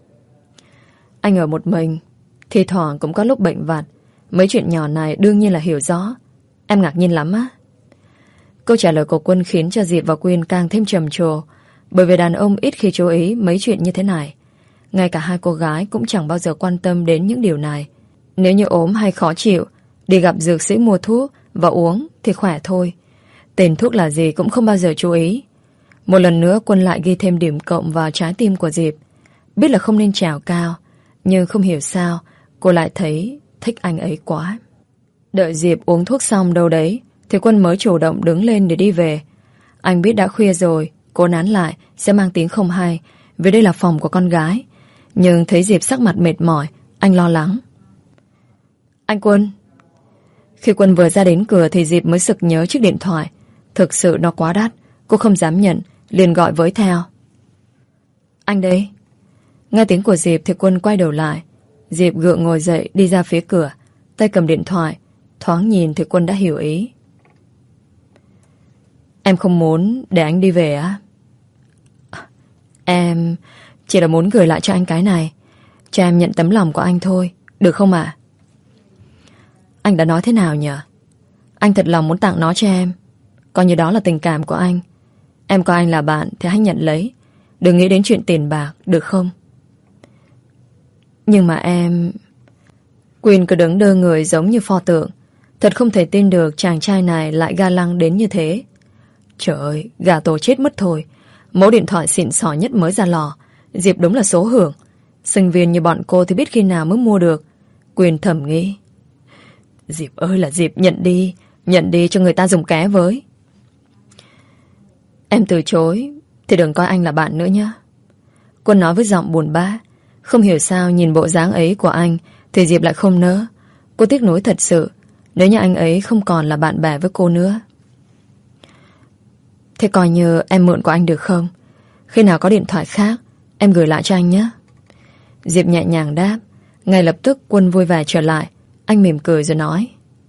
Anh ở một mình, thì thoảng cũng có lúc bệnh vặt. Mấy chuyện nhỏ này đương nhiên là hiểu rõ. Em ngạc nhiên lắm á. Câu trả lời của Quân khiến cho Diệp và Quyên càng thêm trầm trồ, bởi vì đàn ông ít khi chú ý mấy chuyện như thế này. Ngay cả hai cô gái cũng chẳng bao giờ quan tâm đến những điều này. Nếu như ốm hay khó chịu, đi gặp dược sĩ mua thuốc và uống thì khỏe thôi. Tên thuốc là gì cũng không bao giờ chú ý. Một lần nữa Quân lại ghi thêm điểm cộng vào trái tim của Diệp. Biết là không nên trèo cao, nhưng không hiểu sao cô lại thấy thích anh ấy quá. Đợi Diệp uống thuốc xong đâu đấy thì Quân mới chủ động đứng lên để đi về. Anh biết đã khuya rồi, cô nán lại sẽ mang tiếng không hay, vì đây là phòng của con gái. Nhưng thấy Diệp sắc mặt mệt mỏi, anh lo lắng. Anh Quân. Khi Quân vừa ra đến cửa thì Diệp mới sực nhớ chiếc điện thoại. Thực sự nó quá đắt, cô không dám nhận, liền gọi với theo. Anh đây. Nghe tiếng của Diệp thì Quân quay đầu lại. Diệp gượng ngồi dậy đi ra phía cửa, tay cầm điện thoại. Thoáng nhìn thì Quân đã hiểu ý. Em không muốn để anh đi về á? Em chỉ là muốn gửi lại cho anh cái này, cho em nhận tấm lòng của anh thôi, được không ạ? Anh đã nói thế nào nhỉ? Anh thật lòng muốn tặng nó cho em. Coi như đó là tình cảm của anh. Em coi anh là bạn thì hãy nhận lấy. Đừng nghĩ đến chuyện tiền bạc, được không? Nhưng mà em... Quyên cứ đứng đơ người giống như pho tượng. Thật không thể tin được chàng trai này lại ga lăng đến như thế. Trời ơi, gà tổ chết mất thôi. Mẫu điện thoại xịn sò nhất mới ra lò. Diệp đúng là số hưởng. Sinh viên như bọn cô thì biết khi nào mới mua được. Quyên thầm nghĩ. Diệp ơi là Diệp, nhận đi. Nhận đi cho người ta dùng ké với. Em từ chối thì đừng coi anh là bạn nữa nhé. Quân nói với giọng buồn bã. Không hiểu sao nhìn bộ dáng ấy của anh thì Diệp lại không nỡ. Cô tiếc nuối thật sự nếu như anh ấy không còn là bạn bè với cô nữa. Thế coi như em mượn của anh được không? Khi nào có điện thoại khác em gửi lại cho anh nhé. Diệp nhẹ nhàng đáp. Ngay lập tức Quân vui vẻ trở lại. Anh mỉm cười rồi nói.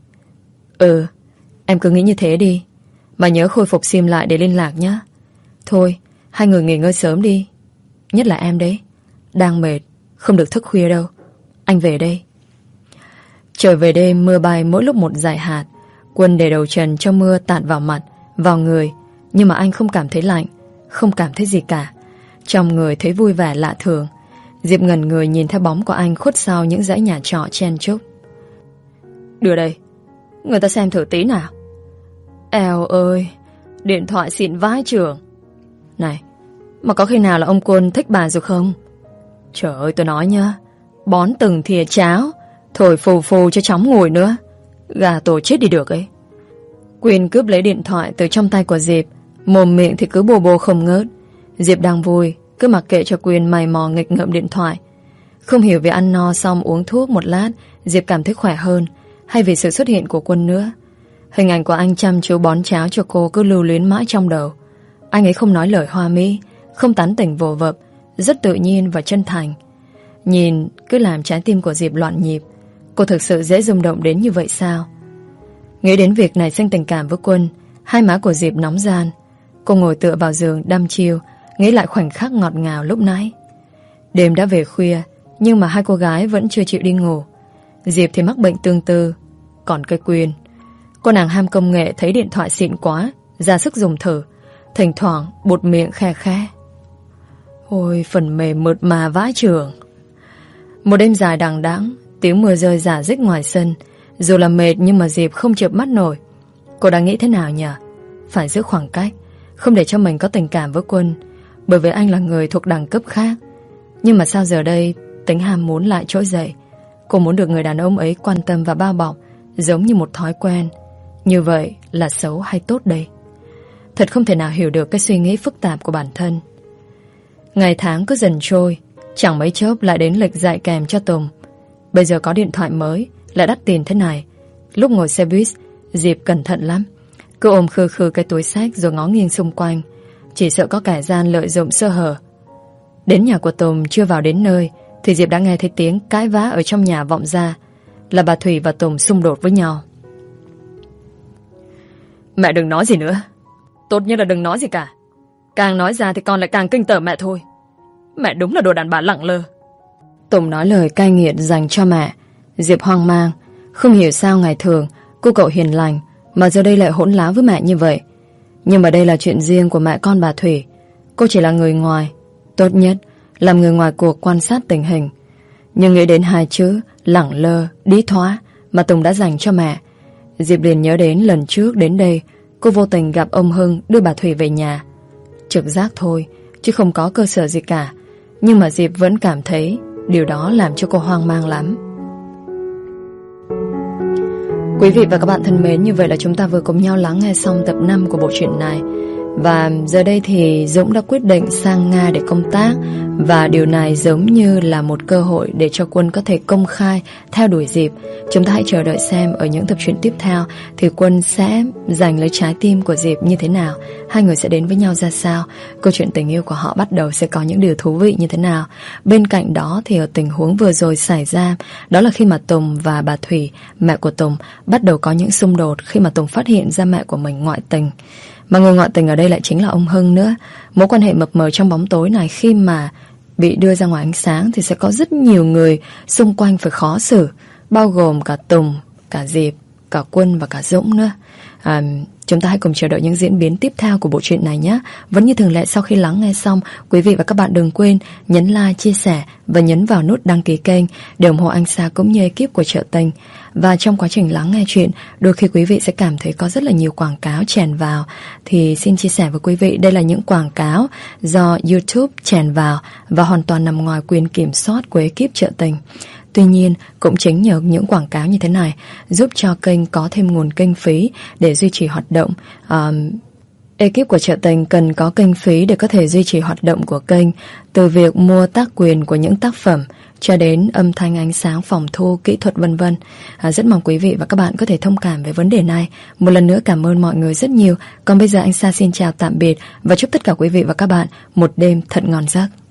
Ừ, em cứ nghĩ như thế đi. Mà nhớ khôi phục sim lại để liên lạc nhé. Thôi, hai người nghỉ ngơi sớm đi. Nhất là em đấy. Đang mệt, không được thức khuya đâu. Anh về đây. Trời về đêm mưa bay mỗi lúc một dải hạt. Quân để đầu trần cho mưa tạt vào mặt, vào người. Nhưng mà anh không cảm thấy lạnh, không cảm thấy gì cả. Trong người thấy vui vẻ lạ thường. Diệp ngẩn người nhìn theo bóng của anh khuất sau những dãy nhà trọ chen chúc. Đưa đây, người ta xem thử tí nào. Eo ơi, điện thoại xịn vãi chưởng. Này, mà có khi nào là ông Quân thích bà rồi không? Trời ơi tôi nói nhá, bón từng thìa cháo, thổi phù phù cho chóng ngồi nữa. Gà tổ chết đi được ấy. Quyên cướp lấy điện thoại từ trong tay của Diệp. Mồm miệng thì cứ bô bô không ngớt. Diệp đang vui, cứ mặc kệ cho Quyên mày mò nghịch ngợm điện thoại. Không hiểu vì ăn no xong uống thuốc một lát Diệp cảm thấy khỏe hơn, hay vì sự xuất hiện của Quân nữa. Hình ảnh của anh chăm chú bón cháo cho cô cứ lưu luyến mãi trong đầu. Anh ấy không nói lời hoa mỹ, không tán tỉnh vồ vập, rất tự nhiên và chân thành. Nhìn cứ làm trái tim của Diệp loạn nhịp. Cô thực sự dễ rung động đến như vậy sao? Nghĩ đến việc nảy sinh tình cảm với Quân, hai má của Diệp nóng ran. Cô ngồi tựa vào giường đăm chiêu, nghĩ lại khoảnh khắc ngọt ngào lúc nãy. Đêm đã về khuya, nhưng mà hai cô gái vẫn chưa chịu đi ngủ. Diệp thì mắc bệnh tương tư, còn cây Quyên, cô nàng ham công nghệ thấy điện thoại xịn quá, ra sức dùng thử, thỉnh thoảng bụt miệng khe khẽ. Ôi phần mềm mượt mà vãi chưởng. Một đêm dài đằng đẵng, tiếng mưa rơi rả rích ngoài sân. Dù là mệt nhưng mà Diệp không chợp mắt nổi. Cô đang nghĩ thế nào nhỉ? Phải giữ khoảng cách, không để cho mình có tình cảm với Quân, bởi vì anh là người thuộc đẳng cấp khác. Nhưng mà sao giờ đây tính ham muốn lại trỗi dậy. Cô muốn được người đàn ông ấy quan tâm và bao bọc, giống như một thói quen. Như vậy là xấu hay tốt đây? Thật không thể nào hiểu được cái suy nghĩ phức tạp của bản thân. Ngày tháng cứ dần trôi, chẳng mấy chốc lại đến lịch dạy kèm cho Tùng. Bây giờ có điện thoại mới, lại đắt tiền thế này. Lúc ngồi xe buýt, Diệp cẩn thận lắm. Cứ ôm khư khư cái túi xách rồi ngó nghiêng xung quanh, chỉ sợ có kẻ gian lợi dụng sơ hở. Đến nhà của Tùng chưa vào đến nơi thì Diệp đã nghe thấy tiếng cãi vã ở trong nhà vọng ra. Là bà Thủy và Tùng xung đột với nhau. Mẹ đừng nói gì nữa. Tốt nhất là đừng nói gì cả. Càng nói ra thì con lại càng kinh tởm mẹ thôi. Mẹ đúng là đồ đàn bà lẳng lơ. Tùng nói lời cay nghiệt dành cho mẹ. Diệp hoang mang, không hiểu sao ngày thường cô cậu hiền lành mà giờ đây lại hỗn láo với mẹ như vậy. Nhưng mà đây là chuyện riêng của mẹ con bà Thủy. Cô chỉ là người ngoài, tốt nhất làm người ngoài cuộc quan sát tình hình. Nhưng nghĩ đến hai chữ lẳng lơ, đĩ thoá mà Tùng đã dành cho mẹ, Diệp liền nhớ đến lần trước đến đây cô vô tình gặp ông Hưng đưa bà Thủy về nhà. Trực giác thôi, chứ không có cơ sở gì cả. Nhưng mà Diệp vẫn cảm thấy điều đó làm cho cô hoang mang lắm. Quý vị và các bạn thân mến, như vậy là chúng ta vừa cùng nhau lắng nghe xong tập năm của bộ truyện này. Và giờ đây thì Dũng đã quyết định sang Nga để công tác. Và điều này giống như là một cơ hội để cho Quân có thể công khai theo đuổi Diệp. Chúng ta hãy chờ đợi xem ở những tập truyện tiếp theo thì Quân sẽ giành lấy trái tim của Diệp như thế nào, hai người sẽ đến với nhau ra sao, câu chuyện tình yêu của họ bắt đầu sẽ có những điều thú vị như thế nào. Bên cạnh đó thì ở tình huống vừa rồi xảy ra, đó là khi mà Tùng và bà Thủy, mẹ của Tùng, bắt đầu có những xung đột khi mà Tùng phát hiện ra mẹ của mình ngoại tình. Mà người ngoại tình ở đây lại chính là ông Hưng nữa. Mối quan hệ mập mờ trong bóng tối này khi mà bị đưa ra ngoài ánh sáng thì sẽ có rất nhiều người xung quanh phải khó xử, bao gồm cả Tùng, cả Diệp, cả Quân và cả Dũng nữa. à, Chúng ta hãy cùng chờ đợi những diễn biến tiếp theo của bộ truyện này nhé. Vẫn như thường lệ, sau khi lắng nghe xong, quý vị và các bạn đừng quên nhấn like, chia sẻ và nhấn vào nút đăng ký kênh để ủng hộ anh Sa cũng như ekip của Trợ Tình. Và trong quá trình lắng nghe chuyện, đôi khi quý vị sẽ cảm thấy có rất là nhiều quảng cáo chèn vào. Thì xin chia sẻ với quý vị, đây là những quảng cáo do YouTube chèn vào và hoàn toàn nằm ngoài quyền kiểm soát của ekip Trợ Tình. Tuy nhiên, cũng chính nhờ những quảng cáo như thế này giúp cho kênh có thêm nguồn kinh phí để duy trì hoạt động. Um, ekip của Trợ Tình cần có kinh phí để có thể duy trì hoạt động của kênh, từ việc mua tác quyền của những tác phẩm cho đến âm thanh, ánh sáng, phòng thu, kỹ thuật vân vân. À, rất mong quý vị và các bạn có thể thông cảm về vấn đề này. Một lần nữa cảm ơn mọi người rất nhiều. Còn bây giờ anh Sa xin chào tạm biệt và chúc tất cả quý vị và các bạn một đêm thật ngon giấc.